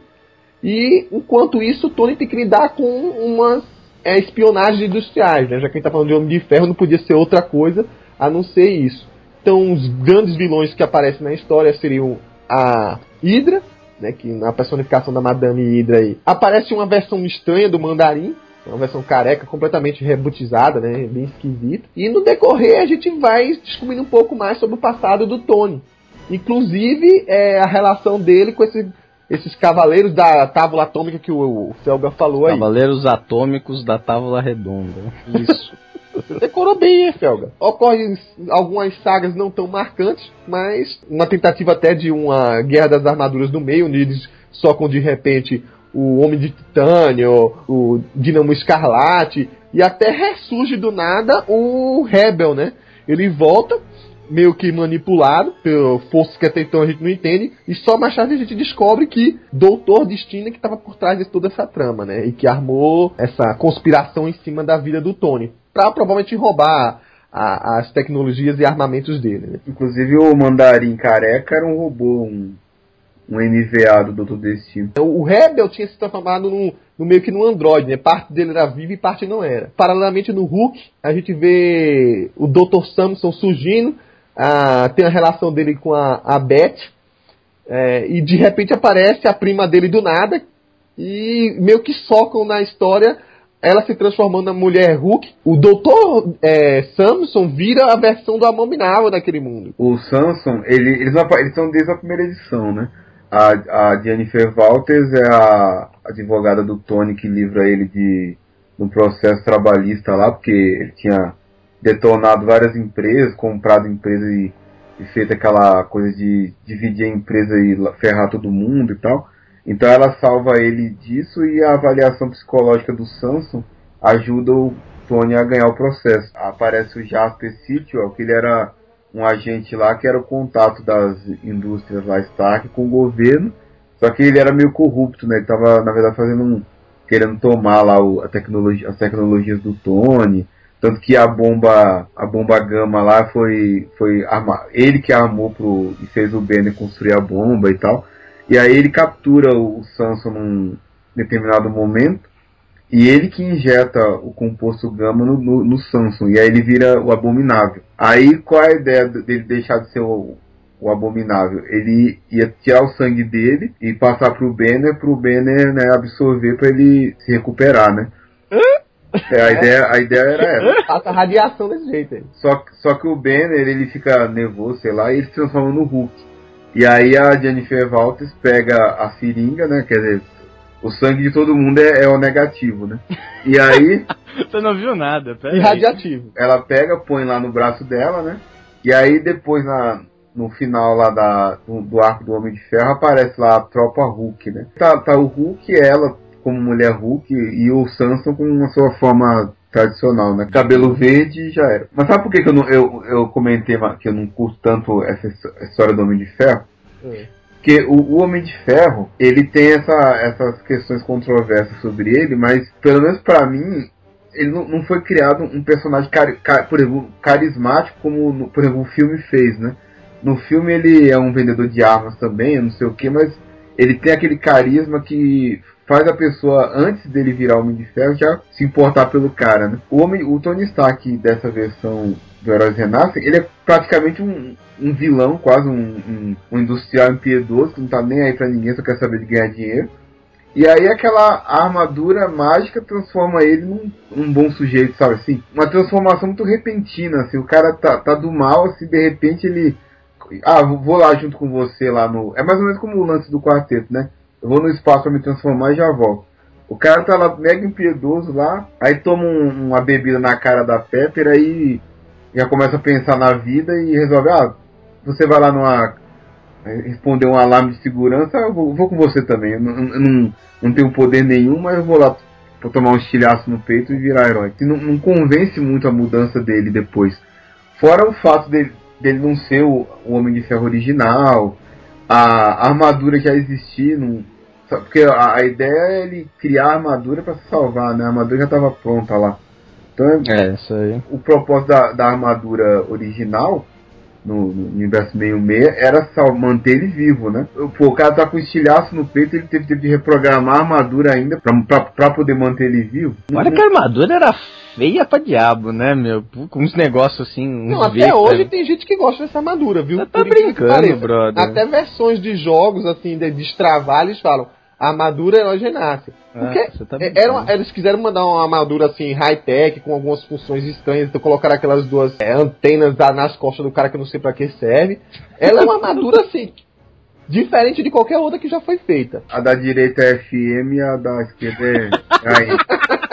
E, enquanto isso, o Tony tem que lidar com umas é, espionagens industriais, né? Já que a gente tá falando de Homem de Ferro, não podia ser outra coisa a não ser isso. Então, os grandes vilões que aparecem na história seriam a Hydra, né? Que na personificação da Madame Hydra aí, aparece uma versão estranha do Mandarim, uma versão careca, completamente rebutizada, né? Bem esquisita. E no decorrer, a gente vai descobrindo um pouco mais sobre o passado do Tony. Inclusive, é, a relação dele com esse... esses cavaleiros da Távola Atômica que o, o Felga falou aí. Cavaleiros Atômicos da Távola Redonda. Isso. Você decorou bem, hein, Felga? Ocorrem algumas sagas não tão marcantes, mas uma tentativa até de uma Guerra das Armaduras no meio, onde eles socam de repente o Homem de Titânio, o Dínamo Escarlate, e até ressurge do nada o Rebel, né? Ele volta meio que manipulado por forças que até então a gente não entende, e só mais tarde a gente descobre que Doutor Destino que estava por trás de toda essa trama, né, e que armou essa conspiração em cima da vida do Tony, para provavelmente roubar a, as tecnologias e armamentos dele, né. Inclusive o Mandarim careca era um robô, um, um M V A do doutor Destino. O Rebel tinha se transformado no, no meio que num androide, né? Parte dele era viva e parte não era. Paralelamente no Hulk, a gente vê o doutor Samson surgindo, a, tem a relação dele com a, a Beth, é, e de repente aparece a prima dele do nada, e meio que socam na história, ela se transformando na mulher Hulk. O doutor é, Samson vira a versão do Abominável daquele mundo. O Samson, ele, eles, eles são desde a primeira edição, né? A, a Jennifer Walters é a advogada do Tony que livra ele de um processo trabalhista lá, porque ele tinha detonado várias empresas, comprado empresas e, e feito aquela coisa de dividir a empresa e ferrar todo mundo e tal. Então ela salva ele disso, e a avaliação psicológica do Samson ajuda o Tony a ganhar o processo. Aparece o Jasper Sitwell, que ele era um agente lá que era o contato das indústrias lá Stark com o governo, só que ele era meio corrupto, né? Ele estava, na verdade, fazendo um, querendo tomar lá o, a tecnologia, as tecnologias do Tony, tanto que a bomba, a bomba gama lá foi, foi arma, ele que armou pro, e fez o Banner construir a bomba e tal. E aí ele captura o Samson num determinado momento, e ele que injeta o composto gama no, no, no Samson, e aí ele vira o Abominável. Aí qual é a ideia dele deixar de ser o, o Abominável? Ele ia tirar o sangue dele e passar pro Banner, pro Banner, né, absorver para ele se recuperar, né? É, a, ideia, a ideia era essa. Passa radiação desse jeito aí. Só, só que o Banner, ele fica nervoso, sei lá, e ele se transforma no Hulk. E aí a Jennifer Walters pega a seringa, né? Quer dizer, o sangue de todo mundo é, é o negativo, né? E aí... Você não viu nada, pera E radiativo. Ela pega, põe lá no braço dela, né? E aí depois, na, no final lá da, do, do arco do Homem de Ferro, aparece lá a tropa Hulk, né? Tá, tá o Hulk, ela como mulher Hulk, e o Samson com a sua forma tradicional, né? Cabelo verde e já era. Mas sabe por que, que eu, não, eu, eu comentei que eu não curto tanto essa história do Homem de Ferro? Hum. Porque o, o Homem de Ferro, ele tem essa, essas questões controversas sobre ele, mas pelo menos pra mim, ele não, não foi criado um personagem cari, car, por exemplo, carismático como no, por exemplo, o filme fez, né? No filme ele é um vendedor de armas também, não sei o que, mas ele tem aquele carisma que faz a pessoa, antes dele virar Homem de Ferro, já se importar pelo cara, né? O, homem, o Tony Stark dessa versão do Heróis Renascem, ele é praticamente um, um vilão, quase um, um, um industrial impiedoso, que não tá nem aí pra ninguém, só quer saber de ganhar dinheiro. E aí aquela armadura mágica transforma ele num, num bom sujeito, sabe assim? Uma transformação muito repentina, assim, o cara tá, tá do mal, assim, de repente ele... Ah, vou lá junto com você lá no... É mais ou menos como o lance do quarteto, né? Eu vou no espaço pra me transformar e já volto. O cara tá lá mega impiedoso lá, aí toma um, uma bebida na cara da Pepper, aí já começa a pensar na vida e resolve, ah, você vai lá numa... responder um alarme de segurança, eu vou, vou com você também. Eu não, eu não, não tenho poder nenhum, mas eu vou lá pra tomar um estilhaço no peito e virar herói. E não, não convence muito a mudança dele depois. Fora o fato dele, dele não ser o, o Homem de Ferro original, a, a armadura já existir, não, porque a, a ideia é ele criar a armadura para se salvar, né? A armadura já estava pronta lá. Então é isso aí. O propósito da, da armadura original no, no universo meio meia era só manter ele vivo, né? Pô, o cara tá com estilhaço no peito, ele teve, teve de reprogramar a armadura ainda pra, pra, pra poder manter ele vivo. Olha que a armadura era feia pra diabo, né, meu? Com uns negócios assim, uns Não, até veios, hoje né? tem gente que gosta dessa armadura, viu? Você tá Por incrível que brincando, pareça. brother. Até versões de jogos, assim, de destravar, eles falam a armadura é Herói-Renascem. Porque Ah, você tá era uma, brincando. eles quiseram mandar uma armadura assim, high-tech, com algumas funções estranhas, então colocaram aquelas duas é, antenas da, nas costas do cara que eu não sei pra que serve. Ela é uma armadura assim, diferente de qualquer outra que já foi feita. A da direita é F M e a da esquerda é A M.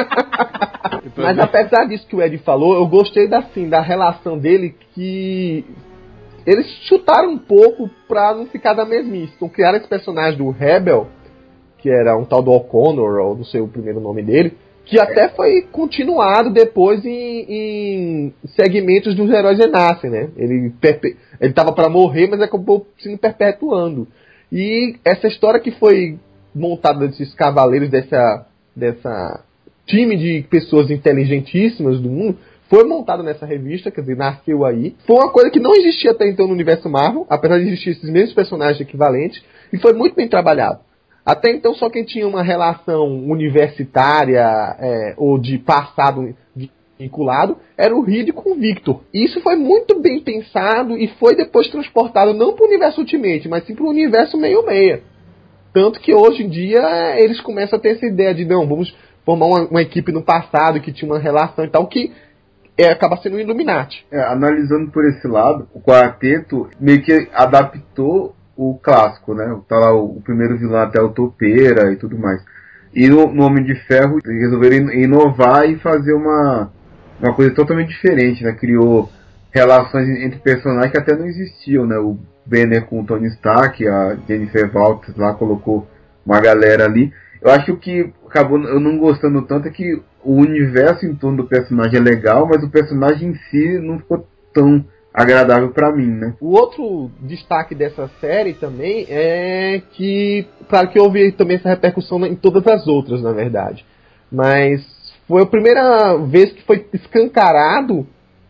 Mas apesar disso que o Ed falou, eu gostei da, assim, da relação dele, que eles chutaram um pouco pra não ficar da mesmice. Então criaram esse personagem do Rebel, que era um tal do O'Connor, ou não sei o primeiro nome dele, que até foi continuado depois em, em segmentos dos Heróis Renascem, né? Ele perpe... ele tava para morrer, mas acabou sendo perpetuando. E essa história que foi montada desses cavaleiros, dessa, dessa time de pessoas inteligentíssimas do mundo, foi montado nessa revista, quer dizer, nasceu aí. Foi uma coisa que não existia até então no universo Marvel, apesar de existir esses mesmos personagens equivalentes, e foi muito bem trabalhado. Até então, só quem tinha uma relação universitária é, ou de passado vinculado era o Reed com o Victor. E isso foi muito bem pensado e foi depois transportado não para o universo Ultimate, mas sim para o universo meio-meia. Tanto que hoje em dia eles começam a ter essa ideia de, não, vamos formar uma, uma equipe no passado que tinha uma relação e tal, que é, acaba sendo o Illuminati. É, analisando por esse lado, o quarteto meio que adaptou o clássico, né? Tá lá o, o primeiro vilão até o Topeira e tudo mais. E no, no Homem de Ferro resolveram inovar e fazer uma, uma coisa totalmente diferente, né? Criou relações entre personagens que até não existiam, né? O Banner com o Tony Stark, a Jennifer Walters lá colocou uma galera ali. Eu acho que o que acabou eu não gostando tanto é que o universo em torno do personagem é legal, mas o personagem em si não ficou tão agradável pra mim, né? O outro destaque dessa série também é que, claro que houve também essa repercussão em todas as outras, na verdade, mas foi a primeira vez que foi escancarado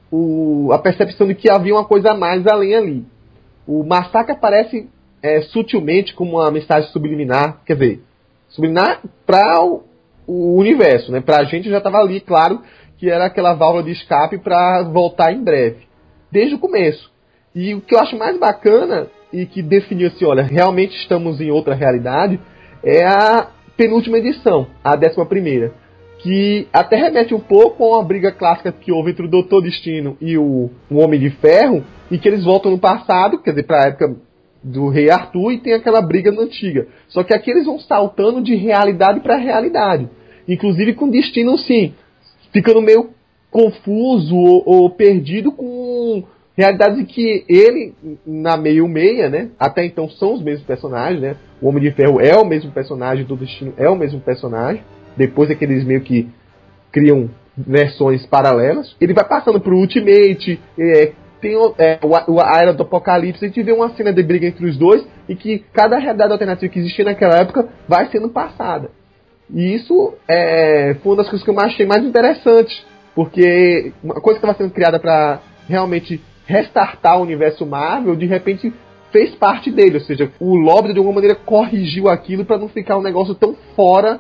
o, a percepção de que havia uma coisa a mais além ali. O Massacre aparece é, sutilmente como uma mensagem subliminar, quer dizer, subliminar para o, o universo, né? Pra gente já estava ali, claro, que era aquela válvula de escape para voltar em breve. Desde o começo. E o que eu acho mais bacana, e que definiu assim, olha, realmente estamos em outra realidade, é a penúltima edição, a décima primeira, que até remete um pouco a uma briga clássica que houve entre o Doutor Destino e o, o Homem de Ferro, e que eles voltam no passado, quer dizer, para a época do Rei Arthur, e tem aquela briga na antiga. Só que aqui eles vão saltando de realidade para realidade. Inclusive com Destino, sim, ficando meio confuso ou, ou perdido com realidades em que ele, na meio-meia, né? Até então são os mesmos personagens, né? O Homem de Ferro é o mesmo personagem, o Destino é o mesmo personagem. Depois é que eles meio que criam versões paralelas. Ele vai passando pro Ultimate, é, tem é, o, a Era do Apocalipse, a gente vê uma cena de briga entre os dois e que cada realidade alternativa que existia naquela época vai sendo passada. E isso é, foi uma das coisas que eu achei mais interessantes, porque uma coisa que estava sendo criada para realmente restartar o universo Marvel, de repente fez parte dele, ou seja, o Lobby de alguma maneira corrigiu aquilo para não ficar um negócio tão fora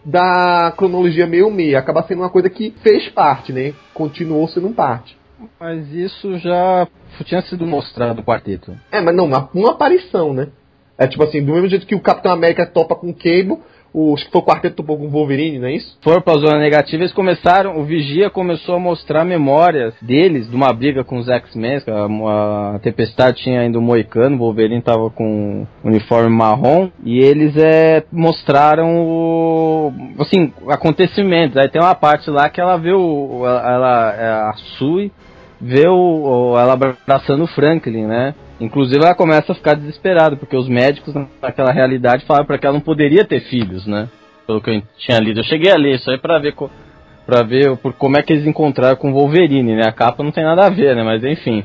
da cronologia meio-meia, acaba sendo uma coisa que fez parte, né? Continuou sendo parte. Mas isso já tinha sido mostrado no quarteto. É, mas não, uma, uma aparição, né? É tipo assim, do mesmo jeito que o Capitão América topa com o Cable, o, acho que foi o quarteto topou com o Wolverine, não é isso? For pra zona negativa, eles começaram, o Vigia começou a mostrar memórias deles, de uma briga com os X-Men, a, a Tempestade tinha ainda o Moicano, o Wolverine tava com o uniforme marrom, e eles é, mostraram o, assim, acontecimentos. Aí tem uma parte lá que ela vê o, ela, ela a Sui, vê o, ela abraçando o Franklin, né? Inclusive ela começa a ficar desesperada, porque os médicos naquela realidade falaram pra que ela não poderia ter filhos, né? Pelo que eu tinha lido. Eu cheguei a ler isso aí pra ver, co- pra ver por como é que eles encontraram com o Wolverine, né? A capa não tem nada a ver, né? Mas enfim.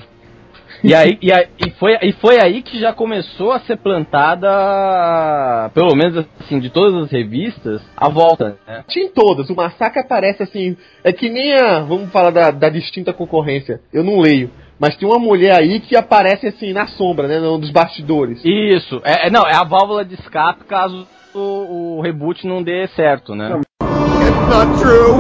E aí, e, aí, e, foi, e foi aí que já começou a ser plantada, pelo menos assim, de todas as revistas, a volta, né? Tinha em todas, o Massacre aparece assim, é que nem a, vamos falar da, da distinta concorrência, eu não leio, mas tem uma mulher aí que aparece assim na sombra, né, nos bastidores. Isso, é, é, não, é a válvula de escape caso o, o reboot não dê certo, né? It's not true.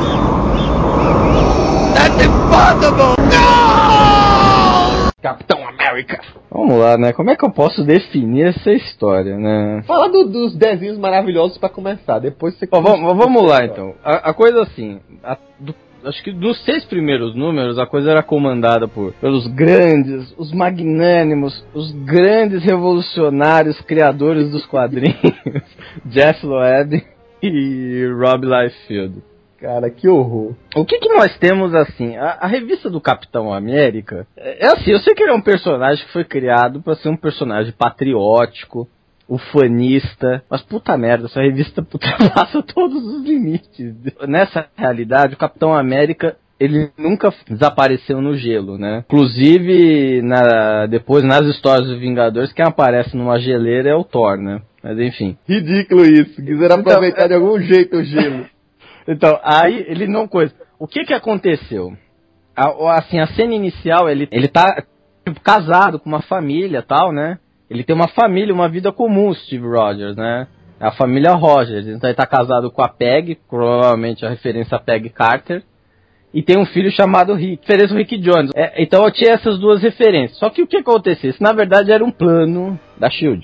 That's impossible. No! Capitão América. Vamos lá, né? Como é que eu posso definir essa história, né? Fala do, dos desenhos maravilhosos pra começar, depois você... Ó, vamos, vamos lá, então. A, a coisa assim, a, do, acho que dos seis primeiros números, a coisa era comandada por, pelos grandes, os magnânimos, os grandes revolucionários criadores dos quadrinhos, Jeff Loeb e Rob Liefeld. Cara, que horror. O que que nós temos, assim, a, a revista do Capitão América, é, é assim, eu sei que ele é um personagem que foi criado pra ser um personagem patriótico, ufanista, mas puta merda, essa revista ultrapassa todos os limites. Nessa realidade, o Capitão América, ele nunca desapareceu no gelo, né? Inclusive, na, depois, nas histórias dos Vingadores, quem aparece numa geleira é o Thor, né? Mas enfim. Ridículo isso, quiseram aproveitar Então, de algum jeito o gelo. Então, aí ele não coisa. O que que aconteceu? a, assim, a cena inicial, ele, ele tá tipo, casado com uma família e tal, né? Ele tem uma família, uma vida comum, o Steve Rogers, né? A família Rogers. Então ele tá casado com a Peg, provavelmente a referência a Peg Carter. E tem um filho chamado Rick, referência ao Rick Jones. É, então eu tinha essas duas referências. Só que o que aconteceu? Isso na verdade era um plano da Shield.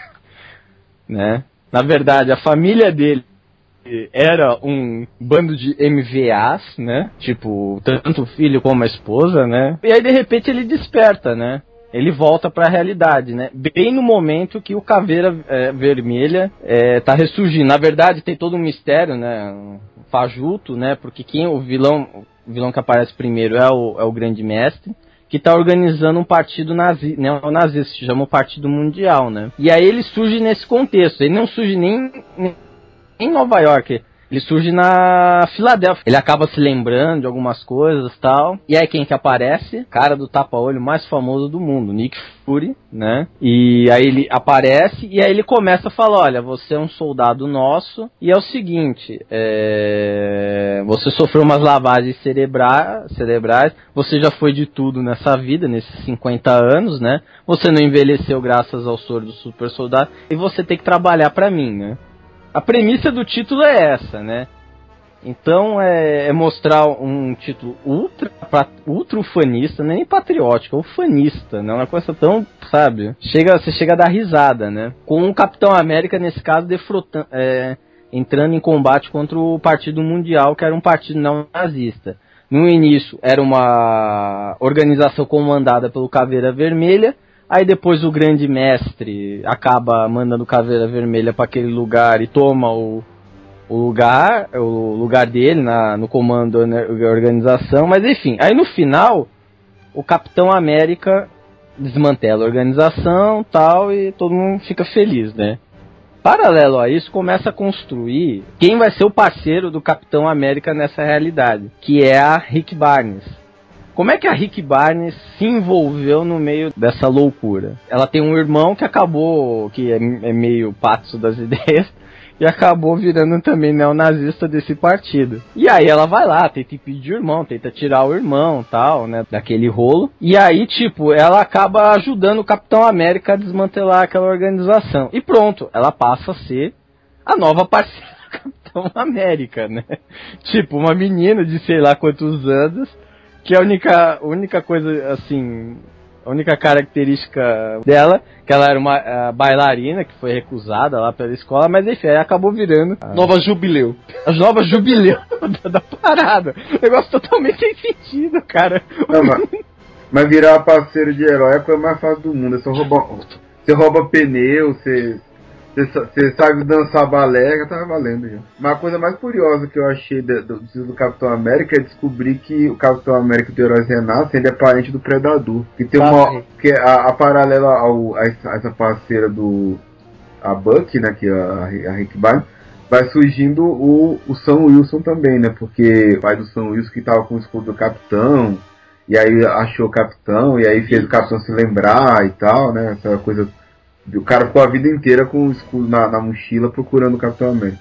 Né? Na verdade, a família dele era um bando de M V As, né? Tipo, tanto o filho como a esposa, né? E aí de repente ele desperta, né? Ele volta para a realidade, né? Bem no momento que o Caveira é, Vermelha é, tá ressurgindo. Na verdade, tem todo um mistério, né? Um fajuto, né? Porque quem o vilão, o vilão que aparece primeiro é o, é o Grande Mestre, que tá organizando um partido nazi, né, um nazista, se chama o Partido Mundial, né? E aí ele surge nesse contexto. Ele não surge nem, nem em Nova York. Ele surge na Filadélfia. Ele acaba se lembrando de algumas coisas e tal. E aí quem que aparece? Cara do tapa-olho mais famoso do mundo, Nick Fury, né? E aí ele aparece e aí ele começa a falar, olha, você é um soldado nosso e é o seguinte, é... você sofreu umas lavagens cerebra... cerebrais, você já foi de tudo nessa vida, nesses cinquenta anos, né? Você não envelheceu graças ao soro do super soldado e você tem que trabalhar pra mim, né? A premissa do título é essa, né? Então é, é mostrar um título ultra, ultra ufanista, nem patriótico, é ufanista, né? Uma coisa tão, sabe? Chega, você chega a dar risada, né? Com o Capitão América, nesse caso, defrotando, é, entrando em combate contra o Partido Mundial, que era um partido não nazista. No início era uma organização comandada pelo Caveira Vermelha. Aí depois o Grande Mestre acaba mandando Caveira Vermelha para aquele lugar e toma o, o lugar o lugar dele na, no comando da organização. Mas enfim, aí no final o Capitão América desmantela a organização tal, e todo mundo fica feliz, né? Paralelo a isso, começa a construir quem vai ser o parceiro do Capitão América nessa realidade, que é a Rick Barnes. Como é que a Rick Barnes se envolveu no meio dessa loucura? Ela tem um irmão que acabou, que é, é meio pato das ideias, e acabou virando também neonazista desse partido. E aí ela vai lá, tenta impedir o irmão, tenta tirar o irmão, tal, né, daquele rolo. E aí, tipo, ela acaba ajudando o Capitão América a desmantelar aquela organização. E pronto, ela passa a ser a nova parceira do Capitão América, né? Tipo, uma menina de sei lá quantos anos, que a única, única coisa, assim, a única característica dela, que ela era uma uh, bailarina, que foi recusada lá pela escola, mas enfim, aí acabou virando a Nova Jubileu. As novas Jubileu da, da parada. Negócio totalmente sem sentido, cara. Não, mas, mas virar parceiro de herói é a coisa mais fácil do mundo. É só roubar, você rouba pneu, você... Você sabe dançar balé, já tava valendo já. Mas a coisa mais curiosa que eu achei do, do, do Capitão América é descobrir que o Capitão América do Heróis Renascem, ele é parente do Predador. Que tem uma. Que a, a paralela ao, a, a essa parceira do. A Bucky, né? Que é a, a Rick Barnes, vai surgindo o, o Sam Wilson também, né? Porque o pai do Sam Wilson que tava com o escudo do Capitão. E aí achou o Capitão, e aí fez o Capitão se lembrar e tal, né? Essa coisa. O cara ficou a vida inteira com o escudo na, na mochila procurando o Capitão América.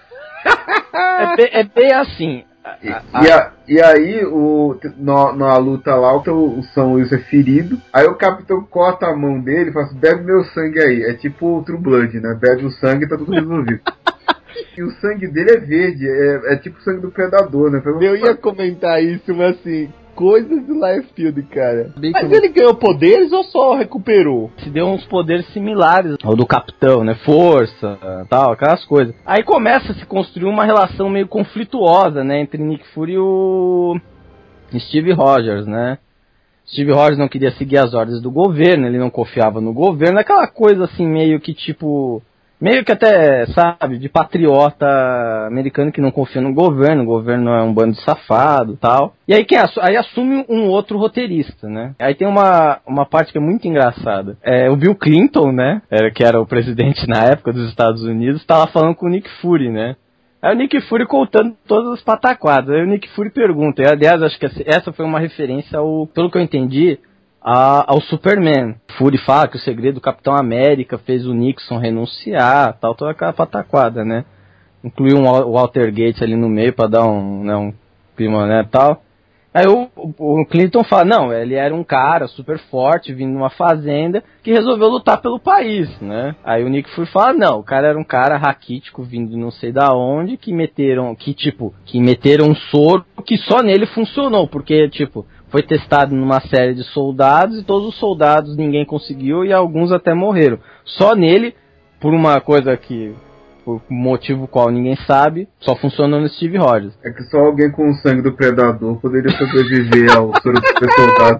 É bem, é bem assim. E, a, e, a, e aí, o, no, na luta lá, o, o Sam Wilson é ferido. Aí o Capitão corta a mão dele e fala assim: bebe meu sangue aí. É tipo o True Blood, né? Bebe o sangue e tá tudo resolvido. E o sangue dele é verde, é, é tipo o sangue do Predador, né? Eu ia comentar isso, mas assim, coisas do Liefeld, cara. Bem Mas que- ele ganhou poderes ou só recuperou? Se deu uns poderes similares ao do Capitão, né? Força, tal, aquelas coisas. Aí começa a se construir uma relação meio conflituosa, né? Entre Nick Fury e o Steve Rogers, né? Steve Rogers não queria seguir as ordens do governo, ele não confiava no governo, aquela coisa assim meio que tipo... Meio que até, sabe, de patriota americano que não confia no governo, o governo é um bando de safado e tal. E aí, quem assu- aí assume um outro roteirista, né? Aí tem uma, uma parte que é muito engraçada. É, o Bill Clinton, né, era, que era o presidente na época dos Estados Unidos, estava falando com o Nick Fury, né? Aí o Nick Fury contando todas as pataquadas. Aí o Nick Fury pergunta, e, aliás, acho que essa foi uma referência ao, pelo que eu entendi, A, ao Superman. Fury fala que o segredo do Capitão América fez o Nixon renunciar, tal, toda aquela pataquada, né? Incluiu um Walter Gates ali no meio pra dar um, né, um clima, né, tal. Aí o, o Clinton fala, não, ele era um cara super forte, vindo de uma fazenda, que resolveu lutar pelo país, né? Aí o Nick Fury fala, não, o cara era um cara raquítico, vindo de não sei da onde, que meteram, que tipo, que meteram um soro que só nele funcionou, porque, tipo, foi testado numa série de soldados, e todos os soldados ninguém conseguiu, e alguns até morreram. Só nele, por uma coisa que... por motivo qual ninguém sabe, só funcionou no Steve Rogers. É que só alguém com o sangue do Predador poderia sobreviver ao soro do super soldado.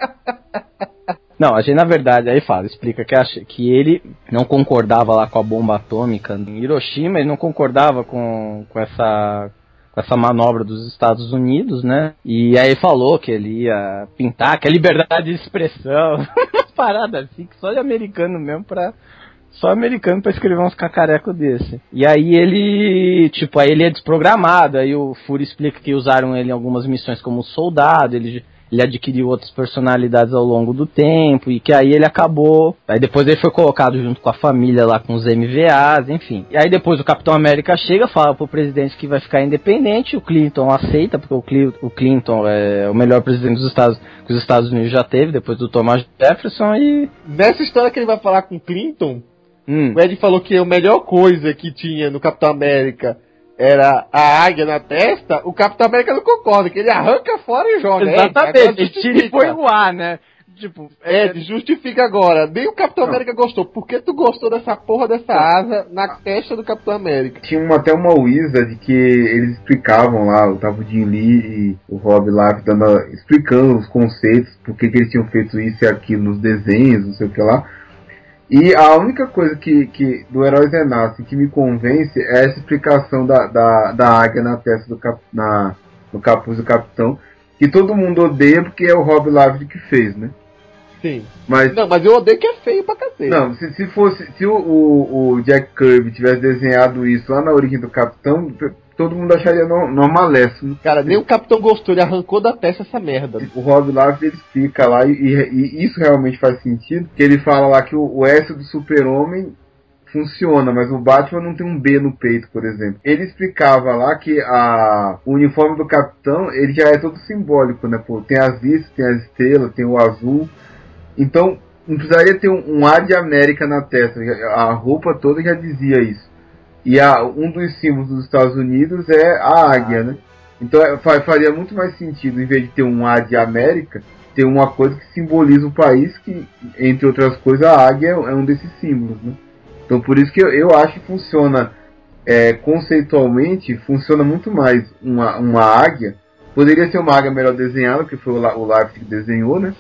Não, a gente na verdade aí fala, explica que, acha, que ele não concordava lá com a bomba atômica em Hiroshima, ele não concordava com, com essa... com essa manobra dos Estados Unidos, né? E aí falou que ele ia pintar, que é liberdade de expressão, umas paradas assim, que só de americano mesmo pra... Só americano pra escrever uns cacarecos desse. E aí ele, tipo, aí ele é desprogramado, aí o Fury explica que usaram ele em algumas missões como soldado, ele, ele adquiriu outras personalidades ao longo do tempo, e que aí ele acabou, aí depois ele foi colocado junto com a família lá com os M V As, enfim. E aí depois o Capitão América chega, fala pro presidente que vai ficar independente, o Clinton aceita, porque o, Cli- o Clinton é o melhor presidente dos Estados, que os Estados Unidos já teve, depois do Thomas Jefferson, e... Nessa história que ele vai falar com o Clinton... Hum. O Ed falou que a melhor coisa que tinha no Capitão América era a águia na testa. O Capitão América não concorda, que ele arranca fora e joga. Exatamente, Ed, ele tira e põe no ar, né? Tipo, Ed, justifica agora. Nem o Capitão não. América gostou. Por que tu gostou dessa porra dessa asa na testa do Capitão América? Tinha uma, até uma Wizard que eles explicavam lá, tava o Jim Lee e o Rob Liefeld dando, explicando os conceitos, por que, que eles tinham feito isso e aquilo nos desenhos, não sei o que lá. E a única coisa que, que do Heróis Renascem que me convence é essa explicação da, da, da águia na testa do cap, na, no capuz do Capitão, que todo mundo odeia porque é o Rob Liefeld que fez, né? Sim. Mas, não, mas eu odeio que é feio pra cacete. Não, se, se fosse, se o, o, o Jack Kirby tivesse desenhado isso lá na origem do Capitão, todo mundo acharia no, normaléssimo. Cara, nem o Capitão gostou, ele arrancou da testa essa merda. O Rob Liefeld ele explica lá, e, e, e isso realmente faz sentido, que ele fala lá que o, o S do Super-Homem funciona, mas o Batman não tem um B no peito, por exemplo. Ele explicava lá que a, o uniforme do Capitão, ele já é todo simbólico, né? Pô, tem as listas, tem as estrelas, tem o azul. Então, não precisaria ter um, um ar de América na testa. A roupa toda já dizia isso. E a, um dos símbolos dos Estados Unidos é a águia, né? Então faria muito mais sentido, em vez de ter um ar de América, ter uma coisa que simboliza o país, que, entre outras coisas, a águia é um desses símbolos, né? Então por isso que eu, eu acho que funciona, é, conceitualmente, funciona muito mais uma, uma águia. Poderia ser uma águia melhor desenhada, porque foi o, o Liefeld que desenhou, né?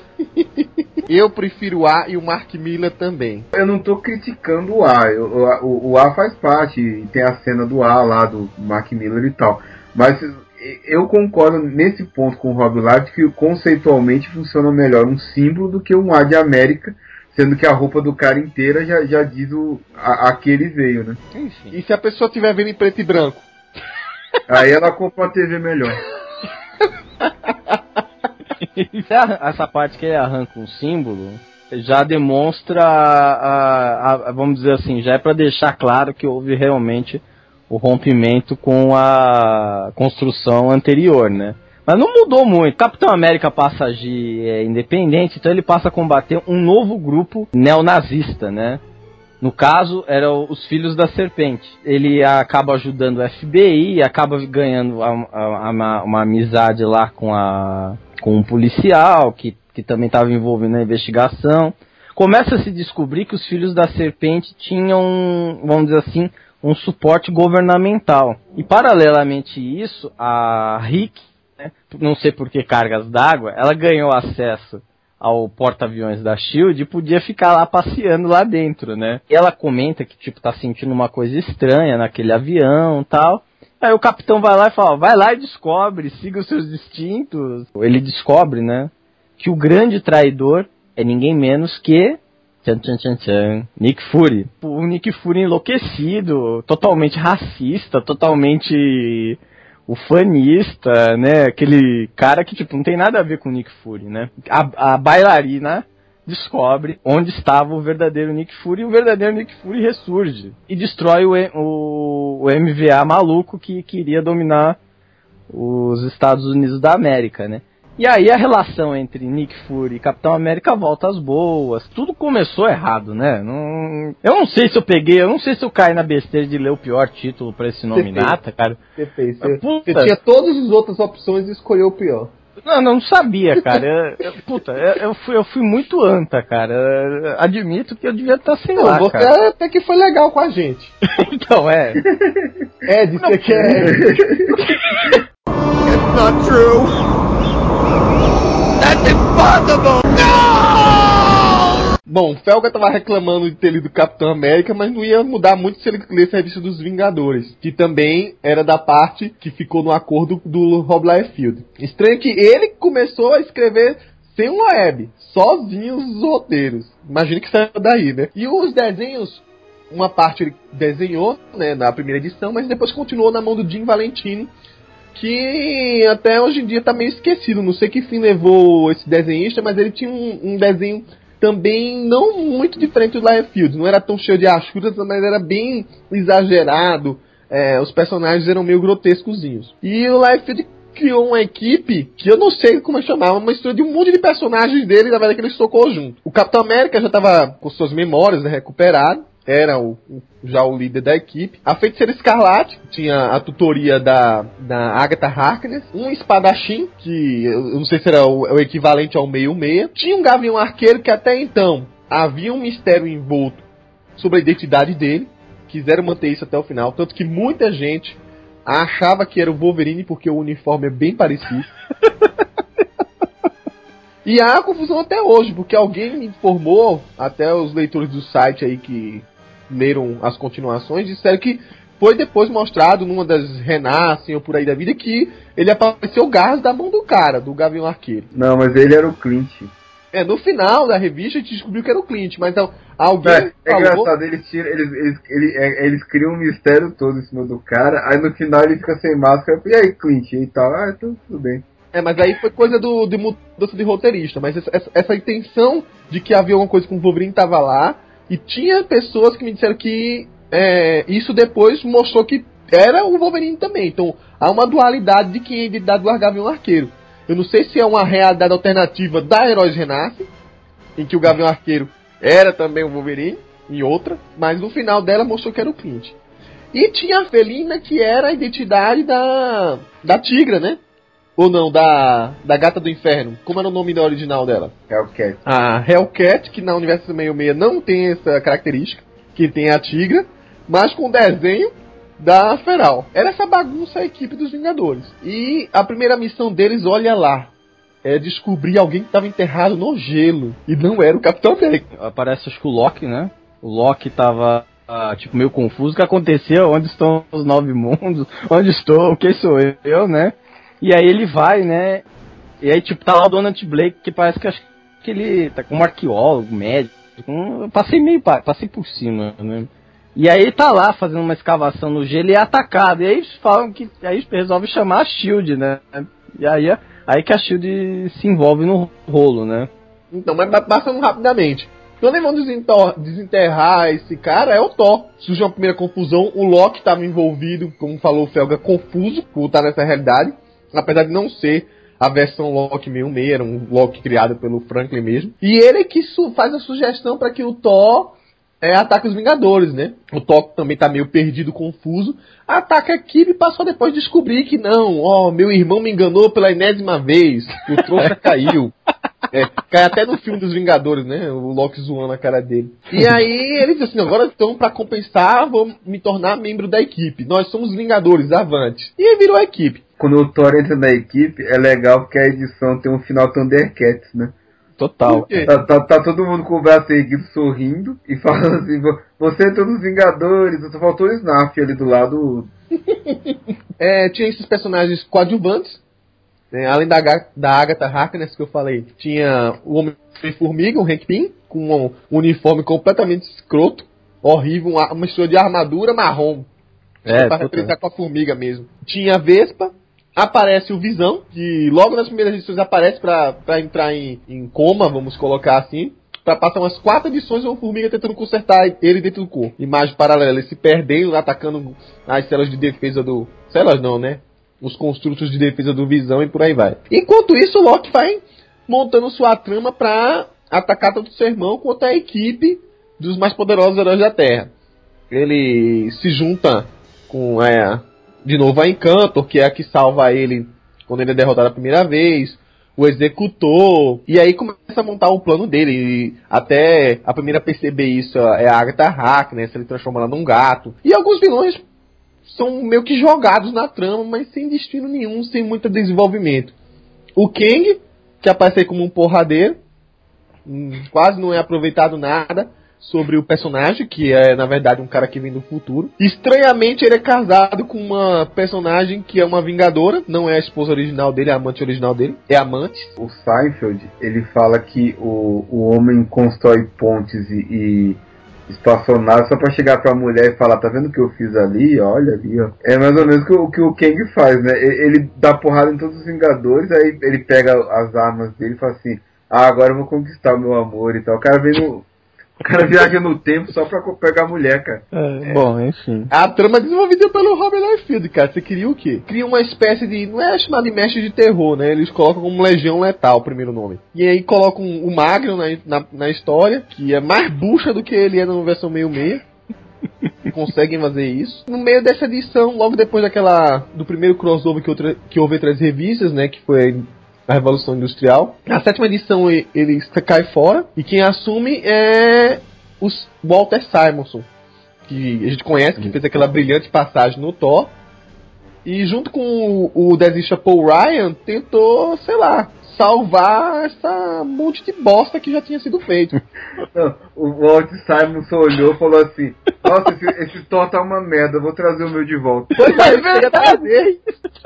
Eu prefiro o A e o Mark Miller também. Eu não tô criticando o A, eu, o, o A faz parte, e tem a cena do A lá, do Mark Miller e tal. Mas eu concordo nesse ponto com o Rob Liefeld que conceitualmente funciona melhor um símbolo do que um A de América, sendo que a roupa do cara inteira já, já diz o, a, a que ele veio, né? Enfim. E se a pessoa estiver vendo em preto e branco? Aí ela compra uma T V melhor. Essa parte que ele arranca um símbolo já demonstra a, a, a, vamos dizer assim, já é para deixar claro que houve realmente o rompimento com a construção anterior, né? Mas não mudou muito. Capitão América passa a agir é, independente, então ele passa a combater um novo grupo neonazista, né? No caso, eram os Filhos da Serpente. Ele acaba ajudando o F B I, acaba ganhando a, a, a, uma, uma amizade lá com, a, com um policial, que, que também estava envolvido na investigação. Começa a se descobrir que os Filhos da Serpente tinham, vamos dizer assim, um suporte governamental. E, paralelamente a isso, a Rick, né, não sei por que cargas d'água, ela ganhou acesso ao porta-aviões da Shield e podia ficar lá passeando lá dentro, né? E ela comenta que, tipo, tá sentindo uma coisa estranha naquele avião e tal. Aí o capitão vai lá e fala, vai lá e descobre, siga os seus instintos. Ele descobre, né, que o grande traidor é ninguém menos que... Tchan, tchan, tchan, tchan, Nick Fury. O Nick Fury enlouquecido, totalmente racista, totalmente... ufanista, né, aquele cara que, tipo, não tem nada a ver com o Nick Fury, né. A, a bailarina descobre onde estava o verdadeiro Nick Fury, e o verdadeiro Nick Fury ressurge e destrói o, o, o M V A maluco que queria dominar os Estados Unidos da América, né. E aí a relação entre Nick Fury e Capitão América volta às boas. Tudo começou errado, né? Não... Eu não sei se eu peguei, eu não sei se eu caí na besteira de ler o pior título pra esse Nominata, cara. Você fez. Você, Puta. você tinha todas as outras opções e escolheu o pior. Não, não sabia, cara. Eu, eu, puta, eu, eu, fui, eu fui muito anta, cara. Eu admito que eu devia estar sem Não, lá, você cara. até que foi legal com a gente. Então, é. Ed, você quer... It's not true. That's impossible. No! Bom, o Felga tava reclamando de ter lido Capitão América, mas não ia mudar muito se ele lesse a revista dos Vingadores, que também era da parte que ficou no acordo do Rob Liefeld. Estranho que ele começou a escrever sem um web, sozinho os roteiros. Imagina que saiu daí, né? E os desenhos, uma parte ele desenhou, né, na primeira edição, mas depois continuou na mão do Jim Valentini, que até hoje em dia tá meio esquecido. Não sei que fim levou esse desenhista, mas ele tinha um, um desenho também não muito diferente do Liefeld. Não era tão cheio de achuras, mas era bem exagerado. É, os personagens eram meio grotescozinhos. E o Liefeld criou uma equipe que eu não sei como é chamar, uma mistura de um monte de personagens dele, na verdade, que ele estocou junto. O Capitão América já estava com suas memórias, né, recuperado. Era o, o, já o líder da equipe. A Feiticeira Escarlate tinha a tutoria da, da Agatha Harkness. Um espadachim, que eu não sei se era o, o equivalente ao meio-meia. Tinha um Gavião Arqueiro que até então havia um mistério envolto sobre a identidade dele. Quiseram manter isso até o final. Tanto que muita gente achava que era o Wolverine porque o uniforme é bem parecido. E há confusão até hoje, porque alguém me informou, até os leitores do site aí que leram as continuações, disseram que foi depois mostrado numa das Renascem ou por aí da vida que ele apareceu garras da mão do cara, do Gavião Arqueiro. Não, mas ele era o Clint. É, no final da revista a gente descobriu que era o Clint, mas alguém É, é falou... engraçado, eles, tiram, eles, eles, eles, é, eles criam um mistério todo em cima do cara, aí no final ele fica sem máscara, e aí Clint e tal, ah, então tudo bem. É, mas aí foi coisa do, de mudança de roteirista, mas essa, essa, essa intenção de que havia alguma coisa com o Wolverine tava lá, e tinha pessoas que me disseram que é, isso depois mostrou que era o Wolverine também. Então há uma dualidade de quem é a identidade do Gavião Arqueiro. Eu não sei se é uma realidade alternativa da Heróis Renascem, em que o Gavião Arqueiro era também o Wolverine, em outra, mas no final dela mostrou que era o Clint. E tinha a Felina, que era a identidade da, da Tigra, né? Ou não, da, da Gata do Inferno. Como era o nome original dela? Hellcat. A Hellcat, que na Universo meio-meia não tem essa característica, que tem a Tigra, mas com o desenho da Feral. Era essa bagunça a equipe dos Vingadores. E a primeira missão deles, olha lá, é descobrir alguém que estava enterrado no gelo. E não era o Capitão América. Aparece, acho que o Loki, né? O Loki tava... Ah, tipo, meio confuso. O que aconteceu? Onde estão os nove mundos? Onde estou? Quem sou eu, né? E aí ele vai, né? E aí, tipo, tá lá o Donald Blake, que parece que acho que ele tá como arqueólogo, médico. Eu passei meio, passei por cima, né? E aí ele tá lá fazendo uma escavação no gelo e é atacado. E aí eles falam que. Aí resolve chamar a Shield, né? E aí, aí que a Shield se envolve no rolo, né? Então, mas passando rapidamente. Quando eles vão desenterrar esse cara, é o Thor. Surge uma primeira confusão. O Loki estava envolvido, como falou o Felga, confuso por estar nessa realidade. Apesar de não ser a versão Loki meio meio, era um Loki criado pelo Franklin mesmo. E ele que faz a sugestão para que o Thor é, ataque os Vingadores, né? O Thor também tá meio perdido, confuso. Ataca a equipe e passou depois de descobrir que não, ó, meu irmão me enganou pela enésima vez. O trouxa caiu. É, cai até no filme dos Vingadores, né? O Loki zoando a cara dele. E aí ele diz assim, agora então, pra compensar, vou me tornar membro da equipe. Nós somos Vingadores, avante. E aí virou a equipe. Quando o Thor entra na equipe, é legal porque a edição tem um final Thundercats, né? Total. Tá, tá, tá todo mundo com o braço erguido, sorrindo, e falando assim, você entrou nos Vingadores, só faltou o Snarf ali do lado. É, tinha esses personagens coadjuvantes, né? Além da, da Agatha Harkness que eu falei, tinha o Homem-Formiga, o Hank Pym, com um uniforme completamente escroto, horrível, uma mistura de armadura marrom. É, pra representar com a formiga mesmo. Tinha a Vespa, aparece o Visão, que logo nas primeiras edições aparece pra, pra entrar em, em coma, vamos colocar assim. Pra passar umas quatro edições, uma formiga tentando consertar ele dentro do corpo. Imagem paralela, ele se perdendo, atacando as células de defesa do... Células não, né? os construtos de defesa do Visão e por aí vai. Enquanto isso, o Loki vai montando sua trama pra atacar tanto seu irmão quanto a equipe dos mais poderosos heróis da Terra. Ele se junta com é, de novo a Encantor, que é a que salva ele quando ele é derrotado a primeira vez, o Executor, e aí começa a montar o plano dele. E até a primeira a perceber isso é a Agatha Harkness, ele transforma ela num gato. E alguns vilões são meio que jogados na trama, mas sem destino nenhum, sem muito desenvolvimento. O Kang, que aparece aí como um porradeiro, quase não é aproveitado nada sobre o personagem, que é na verdade um cara que vem do futuro. Estranhamente ele é casado com uma personagem que é uma vingadora, não é a esposa original dele, é a amante original dele, é amante. O Seinfeld, ele fala que o, o homem constrói pontes e, e espaçonaves só pra chegar pra mulher e falar, tá vendo o que eu fiz ali? Olha ali, ó. É mais ou menos o que o Kang faz, né? Ele dá porrada em todos os Vingadores, aí ele pega as armas dele e fala assim, ah, agora eu vou conquistar o meu amor e tal. O cara vem no... O cara viaja no tempo só pra pegar a mulher, cara. É, é. Bom, enfim. A trama é desenvolvida pelo Robert Liefeld, cara. Você queria o quê? Cria uma espécie de... Não é chamado de mestre de terror, né? Eles colocam como Legião Letal o primeiro nome. E aí colocam o Magno na, na, na história, que é mais bucha do que ele é na versão meio-meia. Conseguem fazer isso. No meio dessa edição, logo depois daquela... Do primeiro crossover que, outra, que houve entre as revistas, né? Que foi... a Revolução Industrial. Na sétima edição ele cai fora, e quem assume é o Walter Simonson, que a gente conhece, que fez aquela brilhante passagem no Thor, e junto com o, o desenhista Paul Ryan tentou, sei lá, salvar essa monte de bosta que já tinha sido feito. Não, o Walter Simonson olhou e falou assim, nossa, esse, esse Thor tá uma merda, eu vou trazer o meu de volta. Pois é, chega a trazer.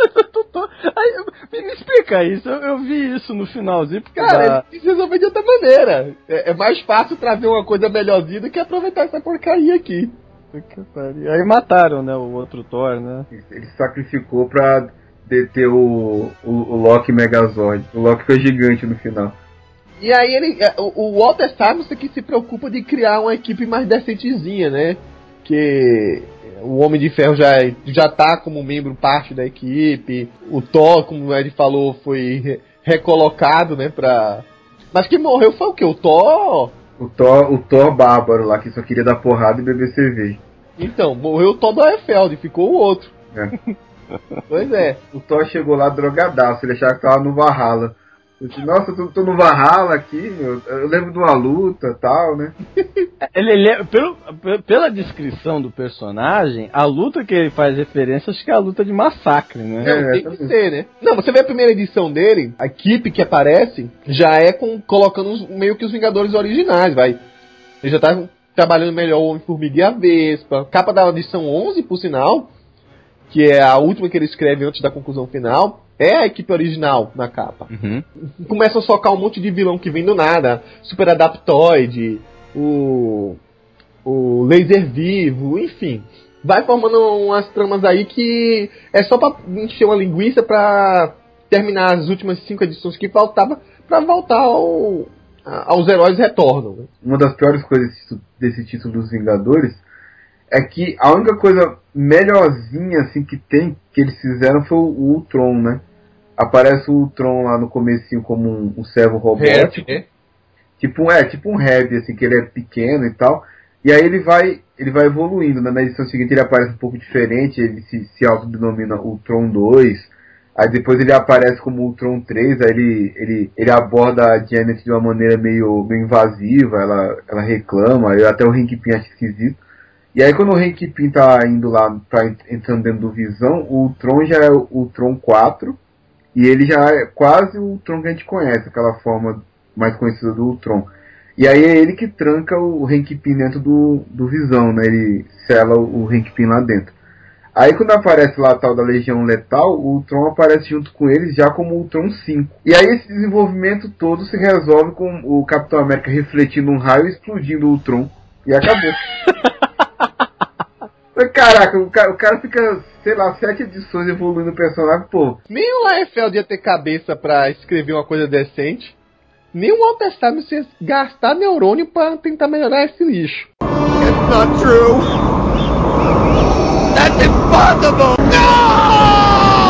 Me, me explica isso, eu, eu vi isso no finalzinho, porque cara, da... ele resolveu de outra maneira. É, é mais fácil trazer uma coisa melhorzinha do que aproveitar essa porcaria aqui. Aí mataram, né, o outro Thor, né? Ele sacrificou pra deter o, o, o Loki Megazord. O Loki foi gigante no final. E aí ele, o, o Walter Simonson que se preocupa de criar uma equipe mais decentezinha, né? Que o Homem de Ferro já, já tá como membro parte da equipe. O Thor, como o Ed falou, foi re- recolocado, né? Pra... Mas quem morreu foi o quê? O Thor? O Thor, o Thor bárbaro lá, que só queria dar porrada e beber cerveja. Então, morreu o Thor do Liefeld, ficou o outro. É. Pois é. O Thor chegou lá drogadaço, ele achava que tava no Valhalla. Eu disse, nossa, eu tô, tô no Valhalla aqui, meu. Eu lembro de uma luta e tal, né? Ele, ele, pelo, pela descrição do personagem, a luta que ele faz referência, acho que é a luta de massacre, né? Não, É, tem tá que bem. ser, né? Não, você vê a primeira edição dele, a equipe que aparece já é com, colocando os, meio que os Vingadores originais, vai. Ele já tá trabalhando melhor o Homem-Formiga e a Vespa. Capa da edição onze, por sinal, que é a última que ele escreve antes da conclusão final, é a equipe original na capa. Uhum. Começa a socar um monte de vilão que vem do nada. Super Adaptoid, o, o Laser Vivo, enfim. Vai formando umas tramas aí que é só pra encher uma linguiça pra terminar as últimas cinco edições que faltava pra voltar ao, aos Heróis Retornam. Né? Uma das piores coisas desse título dos Vingadores é que a única coisa melhorzinha assim que tem, que eles fizeram, foi o Ultron, né? Aparece o Ultron lá no comecinho como um, um servo robótico. É, é. Tipo, é, tipo um Heavy, assim, que ele é pequeno e tal. E aí ele vai, ele vai evoluindo, né? Na edição seguinte ele aparece um pouco diferente, ele se, se autodenomina Ultron dois. Aí depois ele aparece como Ultron três, aí ele, ele, ele aborda a Janet de uma maneira meio, meio invasiva, ela, ela reclama, aí até o Hank Pym acha esquisito. E aí quando o Hank Pym tá indo lá, tá entrando dentro do Visão, o Ultron já é o Ultron quatro, e ele já é quase o Ultron que a gente conhece, aquela forma mais conhecida do Ultron. E aí é ele que tranca o Hank Pym dentro do, do Visão, né? Ele sela o Hank Pym lá dentro. Aí quando aparece lá a tal da Legião Letal, o Ultron aparece junto com eles já como Ultron cinco. E aí esse desenvolvimento todo se resolve com o Capitão América refletindo um raio e explodindo o Ultron. E acabou. Caraca, o cara, o cara fica, sei lá, sete edições evoluindo o personagem, pô. Nem o Liefeld ia ter cabeça pra escrever uma coisa decente. Nem o Walter Simonson ia gastar neurônio pra tentar melhorar esse lixo. It's not true. That's impossible. No!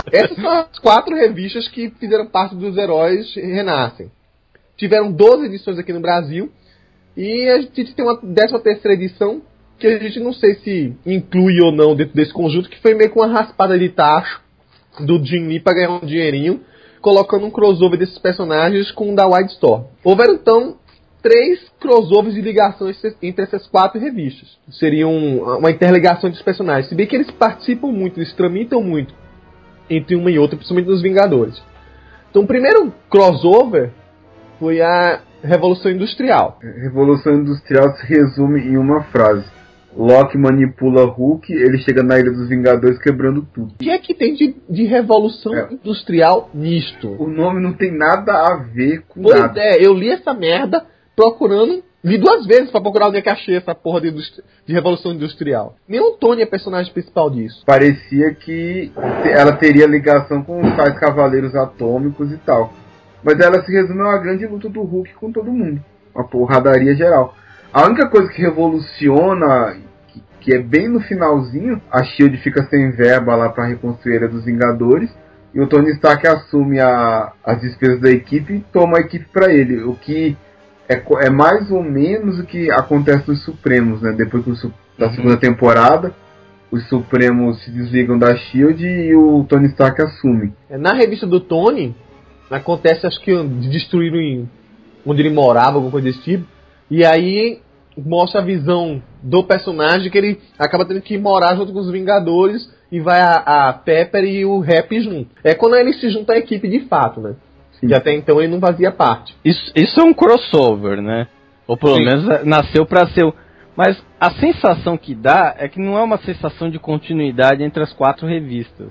Essas são as quatro revistas que fizeram parte dos Heróis Renascem. Tiveram doze edições aqui no Brasil. E a gente tem uma décima terceira edição, que a gente não sei se inclui ou não dentro desse conjunto, que foi meio com uma raspada de tacho do Jim Lee para ganhar um dinheirinho, colocando um crossover desses personagens com o da Wildstorm. Houveram, então, três crossovers de ligações entre essas quatro revistas. Seriam uma interligação dos personagens. Se bem que eles participam muito, eles tramitam muito entre uma e outra, principalmente nos Vingadores. Então, o primeiro crossover foi a Revolução Industrial. Revolução Industrial se resume em uma frase. Loki manipula Hulk, ele chega na Ilha dos Vingadores quebrando tudo. O que é que tem de, de Revolução é. Industrial nisto? O nome não tem nada a ver com pois nada. Pois é, eu li essa merda procurando, li duas vezes pra procurar onde é que achei essa porra de, industri- de Revolução Industrial. Nem o Tony é personagem principal disso. Parecia que ela teria ligação com os tais Cavaleiros Atômicos e tal. Mas ela se resume a uma grande luta do Hulk com todo mundo. Uma porradaria geral. A única coisa que revoluciona, que, que é bem no finalzinho, a SHIELD fica sem verba lá para reconstruir a Ilha dos Vingadores, e o Tony Stark assume a, as despesas da equipe e toma a equipe para ele. O que é, é mais ou menos o que acontece nos Supremos, né? Depois do, da uhum. segunda temporada, os Supremos se desligam da SHIELD e o Tony Stark assume. Na revista do Tony, acontece, acho que destruíram onde ele morava, alguma coisa desse tipo. E aí mostra a visão do personagem, que ele acaba tendo que morar junto com os Vingadores. E vai a, a Pepper e o Rap junto. É quando ele se junta à equipe de fato, né? Sim. Que até então ele não fazia parte. Isso, isso é um crossover, né? Ou pelo Sim. menos nasceu pra ser. Mas a sensação que dá é que não é uma sensação de continuidade entre as quatro revistas.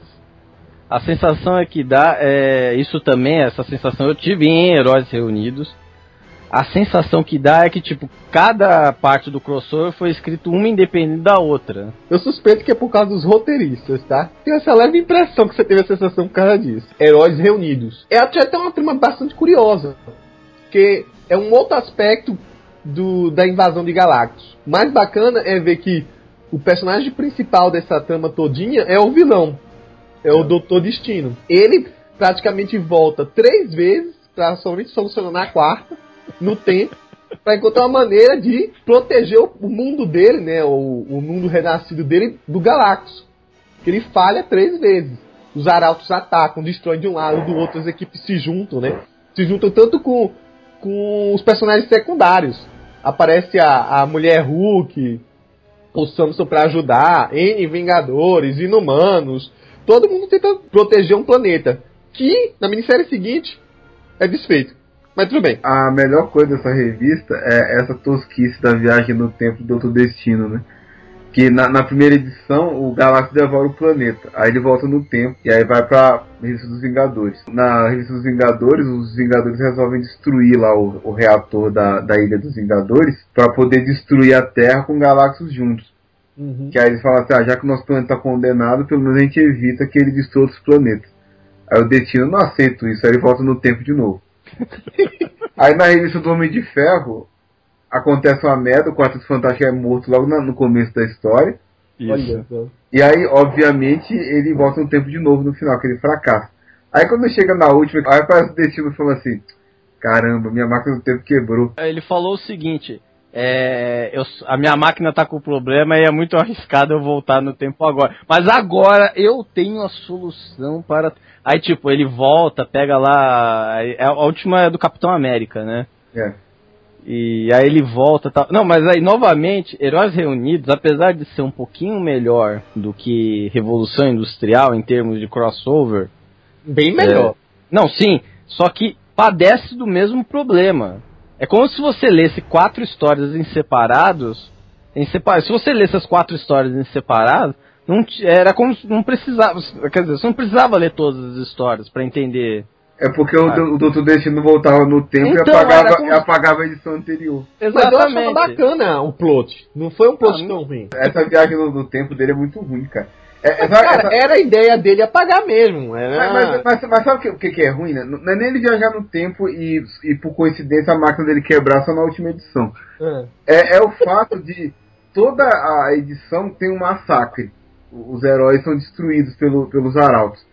A sensação é que dá, é, isso também, essa sensação eu tive em Heróis Reunidos. A sensação que dá é que, tipo, cada parte do crossover foi escrito uma independente da outra. Eu suspeito que é por causa dos roteiristas, tá? Tenho essa leve impressão que você teve a sensação por causa disso. Heróis Reunidos. É até uma trama bastante curiosa, porque é um outro aspecto do, da invasão de Galactus. O mais bacana é ver que o personagem principal dessa trama todinha é o vilão. É o Doutor Destino. Ele praticamente volta três vezes pra somente solucionar na quarta, no tempo, para encontrar uma maneira de proteger o, o mundo dele, né, o, o mundo renascido dele, do Galactus. Que ele falha três vezes. Os arautos atacam, destroem de um lado, do outro, as equipes se juntam, né? Se juntam tanto com, com os personagens secundários. Aparece a, a Mulher Hulk, o Samson para ajudar, N Vingadores, Inumanos. Todo mundo tenta proteger um planeta, que na minissérie seguinte é desfeito. Mas tudo bem. A melhor coisa dessa revista é essa tosquice da viagem no tempo do Outro Destino, né? Que na, na primeira edição o Galactus devora o planeta, aí ele volta no tempo e aí vai pra Revista dos Vingadores. Na Revista dos Vingadores, os Vingadores resolvem destruir lá o, o reator da, da Ilha dos Vingadores para poder destruir a Terra com o Galactus juntos. Uhum. Que aí eles falam assim, ah, já que o nosso planeta está condenado, pelo menos a gente evita que ele destrua outros planetas. Aí o Destino não aceita isso, aí ele volta no tempo de novo. Aí na revista do Homem de Ferro acontece uma merda, o Quarteto Fantástico é morto logo na, no começo da história. Isso. E aí, obviamente, ele volta no tempo de novo no final, que ele fracassa. Aí quando chega na última, aí aparece o Destino e fala assim, caramba, minha máquina do tempo quebrou. Ele falou o seguinte, é, eu, a minha máquina tá com problema e é muito arriscado eu voltar no tempo agora. Mas agora eu tenho a solução para... Aí, tipo, ele volta, pega lá... A última é do Capitão América, né? É. E aí ele volta e tal. Não, mas aí, novamente, Heróis Reunidos, apesar de ser um pouquinho melhor do que Revolução Industrial em termos de crossover... Bem melhor. É, não, sim. Só que padece do mesmo problema. É como se você lesse quatro histórias em separados. Em separ... Se você lesse as quatro histórias em separados, não t... era como se não precisava. Quer dizer, você não precisava ler todas as histórias para entender. É porque ah. o, o Doutor Destino voltava no tempo então, e apagava, como... e apagava a edição anterior. Exatamente. Mas eu achava bacana o plot. Não foi um plot ah, tão ruim. Essa viagem no, no tempo dele é muito ruim, cara. É, mas, essa, cara, essa... era a ideia dele apagar mesmo. Era... Mas, mas, mas, mas sabe o que, que é ruim, né? Não é nem ele viajar no tempo e, e por coincidência a máquina dele quebrar só na última edição. É, é, é o fato de toda a edição tem um massacre. Os heróis são destruídos pelo, pelos arautos.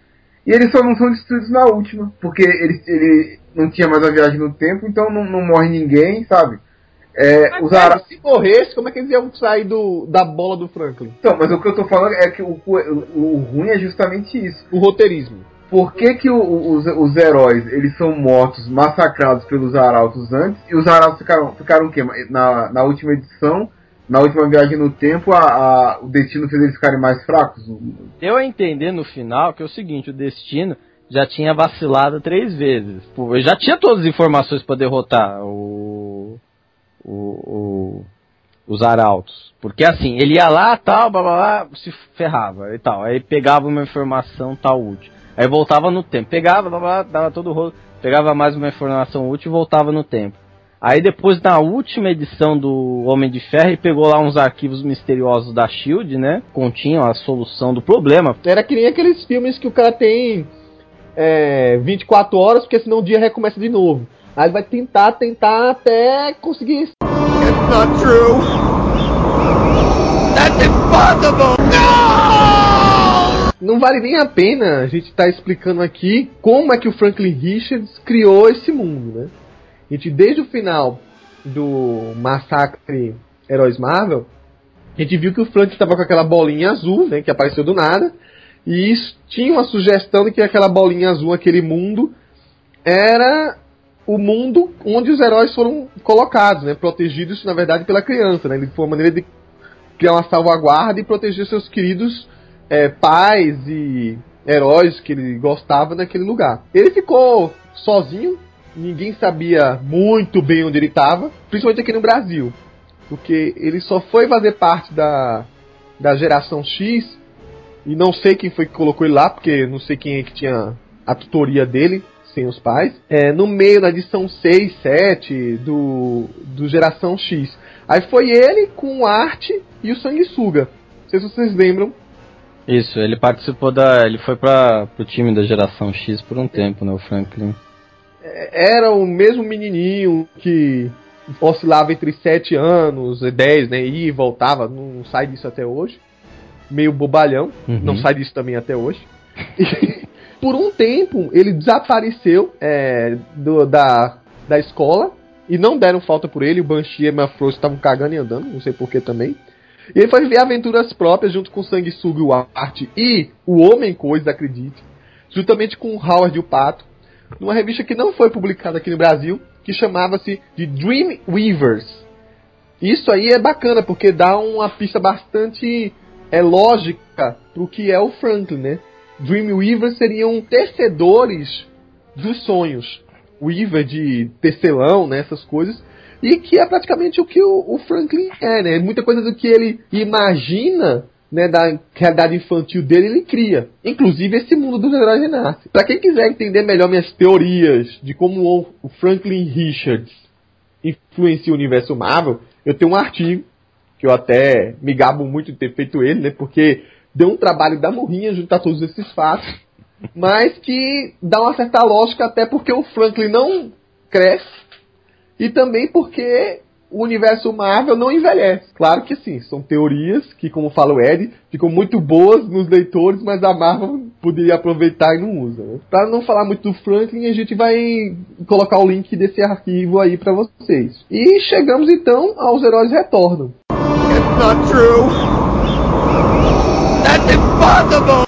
E eles só não são destruídos na última, porque ele, ele não tinha mais a viagem no tempo, então não, não morre ninguém, sabe? É, os Ara... Se morresse, como é que eles iam sair do, da bola do Franklin? Então, mas o que eu tô falando é que o, o, o ruim é justamente isso. O roteirismo. Por que que o, os, os heróis, eles são mortos, massacrados pelos arautos antes, e os arautos ficaram, ficaram o quê? Na, na última edição, na última viagem no tempo, a, a, o destino fez eles ficarem mais fracos? Deu a entender no final que é o seguinte, o destino já tinha vacilado três vezes. Eu já tinha todas as informações para derrotar o, o, o, os arautos. Porque assim, ele ia lá, tal, blá, blá, blá, se ferrava e tal. Aí pegava uma informação tal útil. Aí voltava no tempo. Pegava, blá, blá, dava todo o rolo. Pegava mais uma informação útil e voltava no tempo. Aí depois, na última edição do Homem de Ferro, ele pegou lá uns arquivos misteriosos da SHIELD, né? Continham a solução do problema. Era que nem aqueles filmes que o cara tem é, vinte e quatro horas, porque senão o dia recomeça de novo. Aí ele vai tentar, tentar até conseguir... It's not true! That's impossible! No! Não vale nem a pena a gente estar tá explicando aqui como é que o Franklin Richards criou esse mundo, né? A gente, desde o final do Massacre Heróis Marvel, a gente viu que o Franklin estava com aquela bolinha azul, né, que apareceu do nada, e isso tinha uma sugestão de que aquela bolinha azul, aquele mundo, era o mundo onde os heróis foram colocados, né, protegidos, na verdade, pela criança. Né, ele foi uma maneira de criar uma salvaguarda e proteger seus queridos é, pais e heróis que ele gostava naquele lugar. Ele ficou sozinho. Ninguém sabia muito bem onde ele estava, principalmente aqui no Brasil, porque ele só foi fazer parte da, da geração X, e não sei quem foi que colocou ele lá, porque não sei quem é que tinha a tutoria dele, sem os pais, é, no meio da edição seis, sete do, do geração X. Aí foi ele com o Art e o Sanguessuga. Não sei se vocês lembram. Isso, ele participou da... ele foi para o time da geração X por um tempo, né, o Franklin. Era o mesmo menininho que oscilava entre sete anos e dez, né? Ia e voltava, não sai disso até hoje. Meio bobalhão, uhum. Não sai disso também até hoje. E, por um tempo, ele desapareceu é, do, da, da escola e não deram falta por ele. O Banshee e a Mafrost estavam cagando e andando, não sei porquê também. E ele foi viver aventuras próprias junto com o Sanguessuga, o Art e o Homem-Coisa, acredite. Juntamente com o Howard e o Pato. Numa revista que não foi publicada aqui no Brasil, que chamava-se de Dream Weavers. Isso aí é bacana, porque dá uma pista bastante é, lógica pro que é o Franklin, né? Dream Weavers seriam tecedores dos sonhos. Weaver de tecelão, né? Essas coisas. E que é praticamente o que o, o Franklin é, né? Muita coisa do que ele imagina, né, da realidade infantil dele, ele cria. Inclusive esse mundo dos heróis renasce. Pra quem quiser entender melhor minhas teorias de como o Franklin Richards influencia o universo Marvel, eu tenho um artigo, que eu até me gabo muito de ter feito ele, né, porque deu um trabalho da morrinha juntar todos esses fatos, mas que dá uma certa lógica até porque o Franklin não cresce, e também porque o universo Marvel não envelhece. Claro que sim, são teorias que, como fala o Ed, ficam muito boas nos leitores, mas a Marvel poderia aproveitar e não usa. Né? Para não falar muito do Franklin, a gente vai colocar o link desse arquivo aí para vocês. E chegamos então aos Heróis Retornam. It's not true. That's impossible.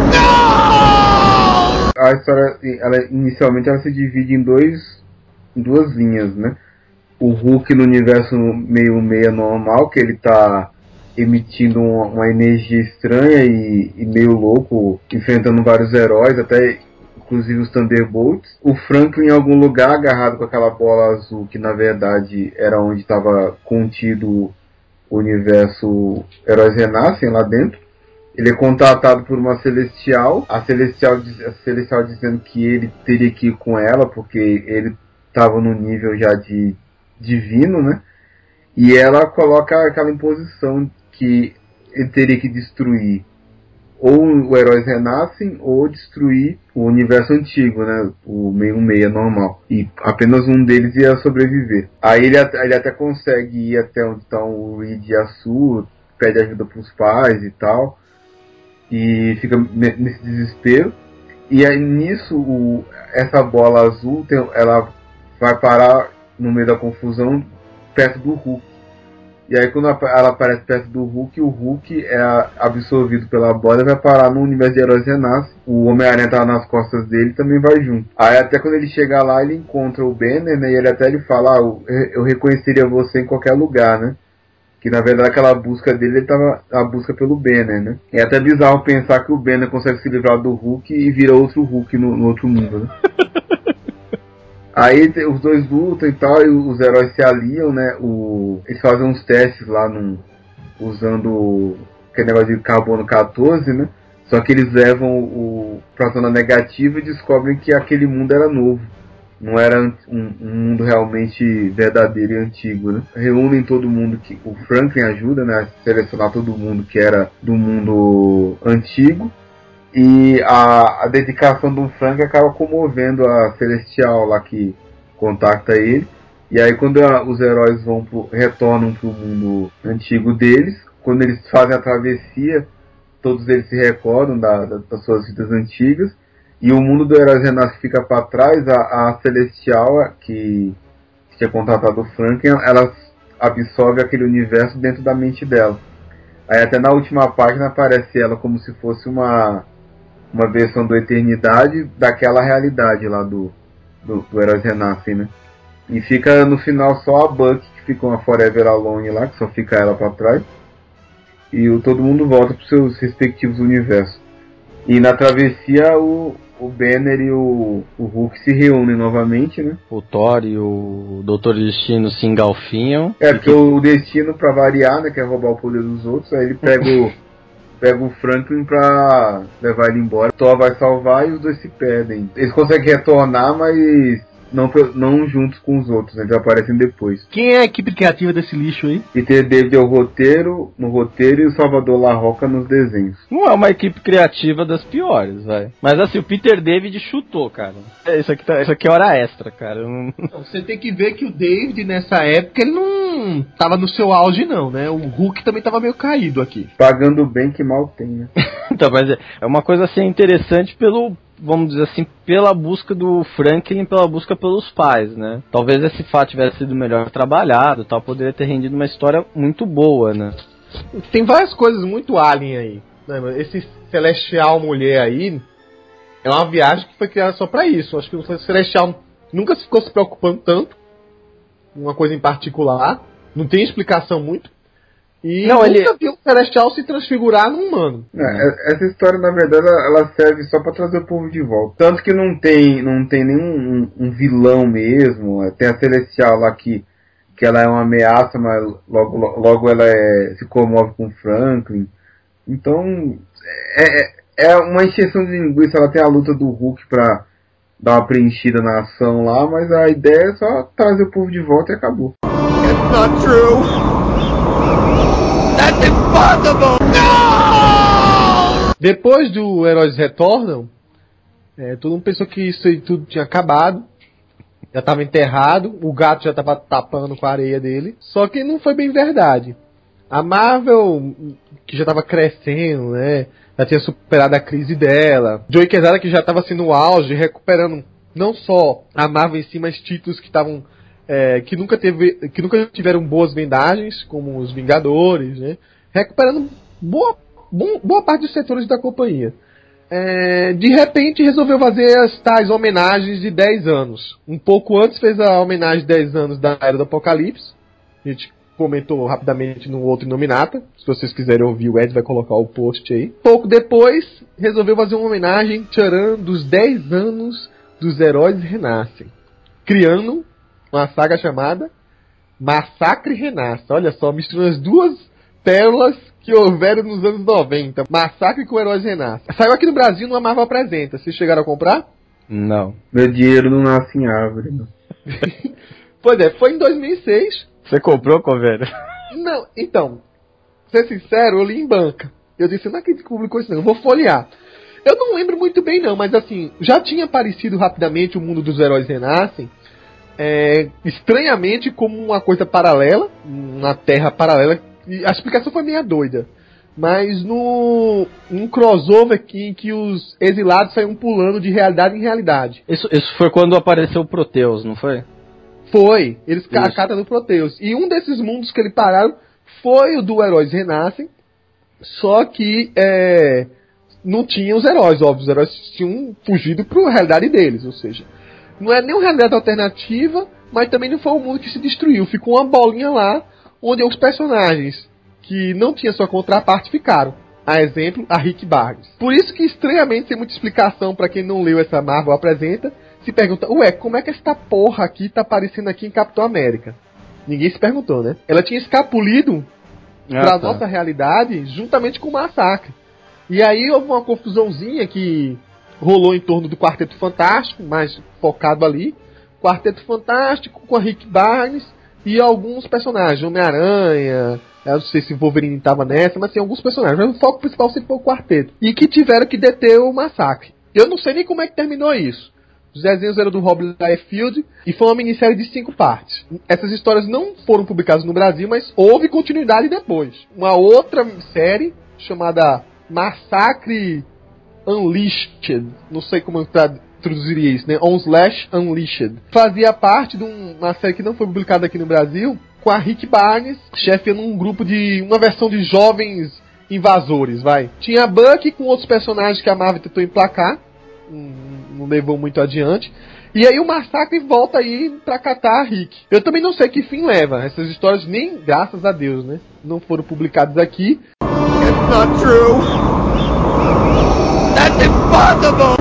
No! A história, ela, inicialmente, ela se divide em dois, em duas linhas, né? O Hulk no universo meio meia normal, que ele tá emitindo uma, uma energia estranha e, e meio louco, enfrentando vários heróis, até inclusive os Thunderbolts. O Franklin em algum lugar agarrado com aquela bola azul, que na verdade era onde estava contido o universo Heróis Renascem lá dentro. Ele é contatado por uma Celestial, a Celestial, a Celestial dizendo que ele teria que ir com ela, porque ele estava no nível já de divino, né? E ela coloca aquela imposição que ele teria que destruir ou o Heróis Renascem ou destruir o universo antigo, né? O meio meia normal. E apenas um deles ia sobreviver. Aí ele, ele até consegue ir até onde estão o Reed e a Sue, pede ajuda pros pais e tal. E fica nesse desespero. E aí nisso, o, essa bola azul, tem, ela vai parar no meio da confusão perto do Hulk. E aí quando ela aparece perto do Hulk, o Hulk é absorvido pela bola e vai parar no universo de Heróis Renasce. O Homem-Aranha tá nas costas dele e também vai junto. Aí até quando ele chega lá, ele encontra o Banner, né? E ele até ele fala, ah, eu, eu reconheceria você em qualquer lugar, né? Que na verdade aquela busca dele, ele tava a busca pelo Banner, né? É até bizarro pensar que o Banner consegue se livrar do Hulk e vira outro Hulk no, no outro mundo, né? Aí os dois lutam e tal, e os heróis se aliam, né? O, eles fazem uns testes lá num, usando aquele negócio de carbono quatorze, né? Só que eles levam o pra zona negativa e descobrem que aquele mundo era novo. Não era um, um mundo realmente verdadeiro e antigo, né? Reúnem todo mundo que o Franklin ajuda, né? A selecionar todo mundo que era do mundo antigo. E a, a dedicação do Frank acaba comovendo a Celestial lá que contacta ele. E aí quando a, os heróis vão pro, retornam para o mundo antigo deles, quando eles fazem a travessia, todos eles se recordam da, da, das suas vidas antigas. E o mundo do Heróis Renasce fica para trás, a, a Celestial, que, que tinha contratado o Frank, ela absorve aquele universo dentro da mente dela. Aí até na última página aparece ela como se fosse uma... uma versão do Eternidade daquela realidade lá do, do, do Heróis Renascem, né? E fica no final só a Bucky, que fica uma Forever Alone lá, que só fica ela pra trás. E o, todo mundo volta pros seus respectivos universos. E na travessia o, o Banner e o, o Hulk se reúnem novamente, né? O Thor e o doutor Destino se engalfinham. É, porque o Destino, pra variar, né, quer roubar o poder dos outros, aí ele pega o... pega o Franklin pra levar ele embora. O Thor vai salvar e os dois se perdem. Eles conseguem retornar, mas não, não juntos com os outros, né? Eles aparecem depois. Quem é a equipe criativa desse lixo aí? Peter David é o roteiro, no roteiro, e o Salvador La Roca nos desenhos. Não é uma equipe criativa das piores, vai. Mas assim, o Peter David chutou, cara. É, isso aqui, tá, isso aqui é hora extra, cara. Não... Você tem que ver que o David, nessa época, ele não tava no seu auge, não, né? O Hulk também tava meio caído aqui. Pagando bem que mal tem, né? Então, mas é, é uma coisa assim interessante pelo... vamos dizer assim, pela busca do Franklin, pela busca pelos pais, né? Talvez esse fato tivesse sido melhor trabalhado, tal, poderia ter rendido uma história muito boa, né? Tem várias coisas muito alien aí, né? Esse Celestial mulher aí é uma viagem que foi criada só pra isso. Acho que o Celestial nunca ficou se preocupando tanto com uma coisa em particular, não tem explicação muito. E não, nunca ele... viu o Celestial se transfigurar num humano. É, essa história, na verdade, ela serve só pra trazer o povo de volta. Tanto que não tem, não tem nenhum um, um vilão mesmo. Tem a Celestial lá que, que ela é uma ameaça, mas logo, logo ela é, se comove com o Franklin. Então, é, é uma encheção de linguiça. Ela tem a luta do Hulk pra dar uma preenchida na ação lá, mas a ideia é só trazer o povo de volta e acabou. It's not true. That's impossible! No! Depois do Heróis Retornam, é, todo mundo pensou que isso aí tudo tinha acabado. Já estava enterrado, o gato já estava tapando com a areia dele. Só que não foi bem verdade. A Marvel, que já estava crescendo, né? Já tinha superado a crise dela. Joey Quesada, que já estava assim no auge, recuperando não só a Marvel em si, mas títulos que estavam... É, que, nunca teve, que nunca tiveram boas vendagens, como os Vingadores, né? Recuperando boa, boa, boa parte dos setores da companhia. É, de repente resolveu fazer as tais homenagens de dez anos. Um pouco antes fez a homenagem de dez anos da Era do Apocalipse. A gente comentou rapidamente no outro Nominata. Se vocês quiserem ouvir, o Ed vai colocar o post aí. Pouco depois resolveu fazer uma homenagem tcharam, dos dez anos dos Heróis Renascem, criando uma saga chamada Massacre Renasce. Olha só, misturando as duas pérolas que houveram nos anos noventa. Massacre com Heróis Renasce. Saiu aqui no Brasil numa Marvel Apresenta. Vocês chegaram a comprar? Não. Meu dinheiro não nasce em árvore, não. Pois é, foi em dois mil e seis. Você comprou, Covelho? Não, então, pra ser sincero, eu li em banca. Eu disse, não acredito que publicou isso não, eu vou folhear. Eu não lembro muito bem não, mas assim, já tinha aparecido rapidamente o mundo dos Heróis Renascem, é, estranhamente como uma coisa paralela, uma terra paralela, e a explicação foi meio doida. mas no um crossover que, que os exilados saíam pulando de realidade em realidade. Isso, isso foi quando apareceu o Proteus, não foi? Foi, eles a carta do Proteus. E um desses mundos que eles pararam foi o do Heróis Renascem, só que é, não tinha os heróis, óbvio, os heróis tinham fugido para a realidade deles, ou seja, não é nem uma realidade alternativa, mas também não foi um mundo que se destruiu, ficou uma bolinha lá, onde os personagens que não tinham sua contraparte ficaram. A exemplo, a Rick Barnes. Por isso que, estranhamente, sem muita explicação para quem não leu essa Marvel apresenta, se pergunta, ué, como é que essa porra aqui tá aparecendo aqui em Capitão América? Ninguém se perguntou, né? Ela tinha escapulido ah, pra tá. nossa realidade juntamente com o Massacre. E aí houve uma confusãozinha que rolou em torno do Quarteto Fantástico, mais focado ali. Quarteto Fantástico com a Rick Barnes e alguns personagens, Homem-Aranha, eu não sei se o Wolverine estava nessa, mas tem alguns personagens. Mas o foco principal sempre foi o quarteto. E que tiveram que deter o Massacre. Eu não sei nem como é que terminou isso. Os desenhos eram do Rob Liefeld e foi uma minissérie de cinco partes. Essas histórias não foram publicadas no Brasil, mas houve continuidade depois. Uma outra série chamada Massacre Unleashed, não sei como eu traduziria isso, né? On Slash Unleashed. Fazia parte de uma série que não foi publicada aqui no Brasil, com a Rick Barnes, chefiando um grupo de... uma versão de jovens invasores, vai. Tinha a Bucky com outros personagens que a Marvel tentou emplacar, não levou muito adiante. E aí o Massacre volta aí pra catar a Rick. Eu também não sei que fim leva. Essas histórias nem, graças a Deus, né, não foram publicadas aqui. It's not true. That's impossible.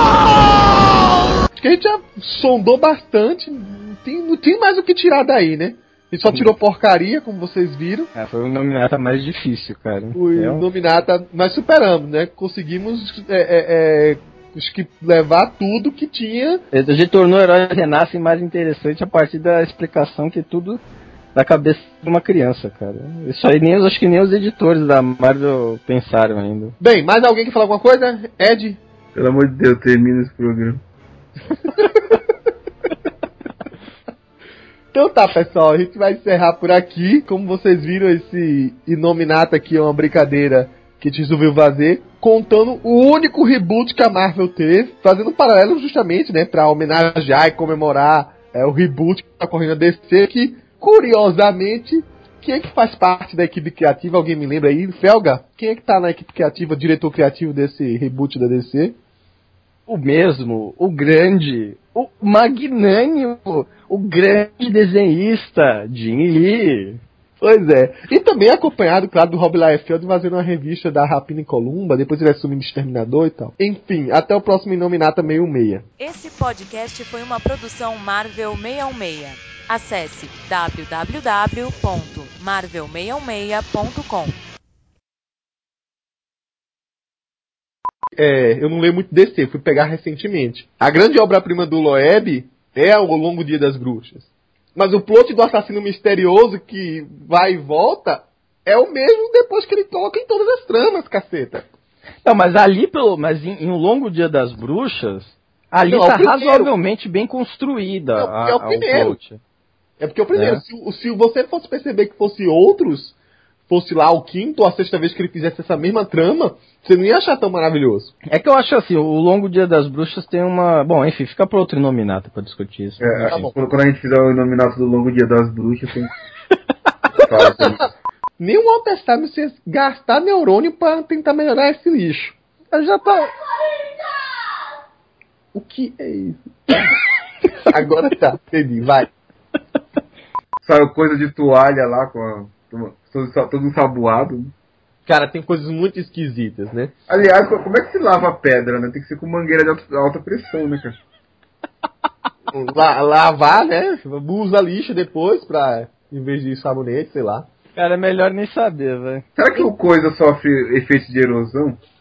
No! Acho que a gente já sondou bastante. Não tem, não tem mais o que tirar daí, né? Ele só tirou porcaria, como vocês viram. É, foi o Nominata mais difícil, cara. O é um... Nominata, nós superamos, né? Conseguimos é, é, é, acho que levar tudo que tinha. A gente tornou o Herói Renasce mais interessante a partir da explicação que tudo da cabeça de uma criança, cara. Isso aí nem, acho que nem os editores da Marvel pensaram ainda. Bem, mais alguém quer falar alguma coisa? Ed? Pelo amor de Deus, termina esse programa. Então tá, pessoal, a gente vai encerrar por aqui. Como vocês viram, esse Inominata aqui é uma brincadeira que a gente resolveu fazer, contando o único reboot que a Marvel teve, fazendo um paralelo justamente, né, pra homenagear e comemorar é, o reboot que tá correndo a D C, que, curiosamente, quem é que faz parte da equipe criativa? Alguém me lembra aí? Felga? Quem é que tá na equipe criativa, diretor criativo desse reboot da D C? O mesmo, o grande, o magnânimo, o grande desenhista, Jim Lee. Pois é. E também acompanhado, claro, do Rob Liefeld fazendo uma revista da Rapina em Columba, depois ele assumindo Exterminador e tal. Enfim, até o próximo Inominata sessenta e seis. Esse podcast foi uma produção Marvel sessenta e seis. Acesse w w w ponto marvel sessenta e seis ponto com. É, eu não leio muito D C, fui pegar recentemente. A grande obra-prima do Loeb é O Longo Dia das Bruxas. Mas o plot do assassino misterioso que vai e volta é o mesmo depois que ele toca em todas as tramas, caceta. Não, mas ali, pelo, mas em, em O Longo Dia das Bruxas, ali não, tá razoavelmente bem construída é, a, é o primeiro. O plot. É porque é o primeiro. É. Se, se você fosse perceber que fosse outros, fosse lá o quinto ou a sexta vez que ele fizesse essa mesma trama, você não ia achar tão maravilhoso. É que eu acho assim, o Longo Dia das Bruxas tem uma... Bom, enfim, fica para outro Inominata pra discutir isso. É, tá bom. Quando a gente fizer o Inominato do Longo Dia das Bruxas, tem... Nenhum Altestado você gastar neurônio pra tentar melhorar esse lixo. Eu já tá... O que é isso? Agora tá, entendi, vai. Saiu coisa de toalha lá com a... todo, todo ensaboado. Cara, tem coisas muito esquisitas, né? Aliás, como é que se lava a pedra, né? Tem que ser com mangueira de alta, alta pressão, né, cara? La, lavar, né? Usa lixo depois pra... Em vez de sabonete, sei lá. Cara, é melhor nem saber, velho. Será que o coisa sofre efeito de erosão?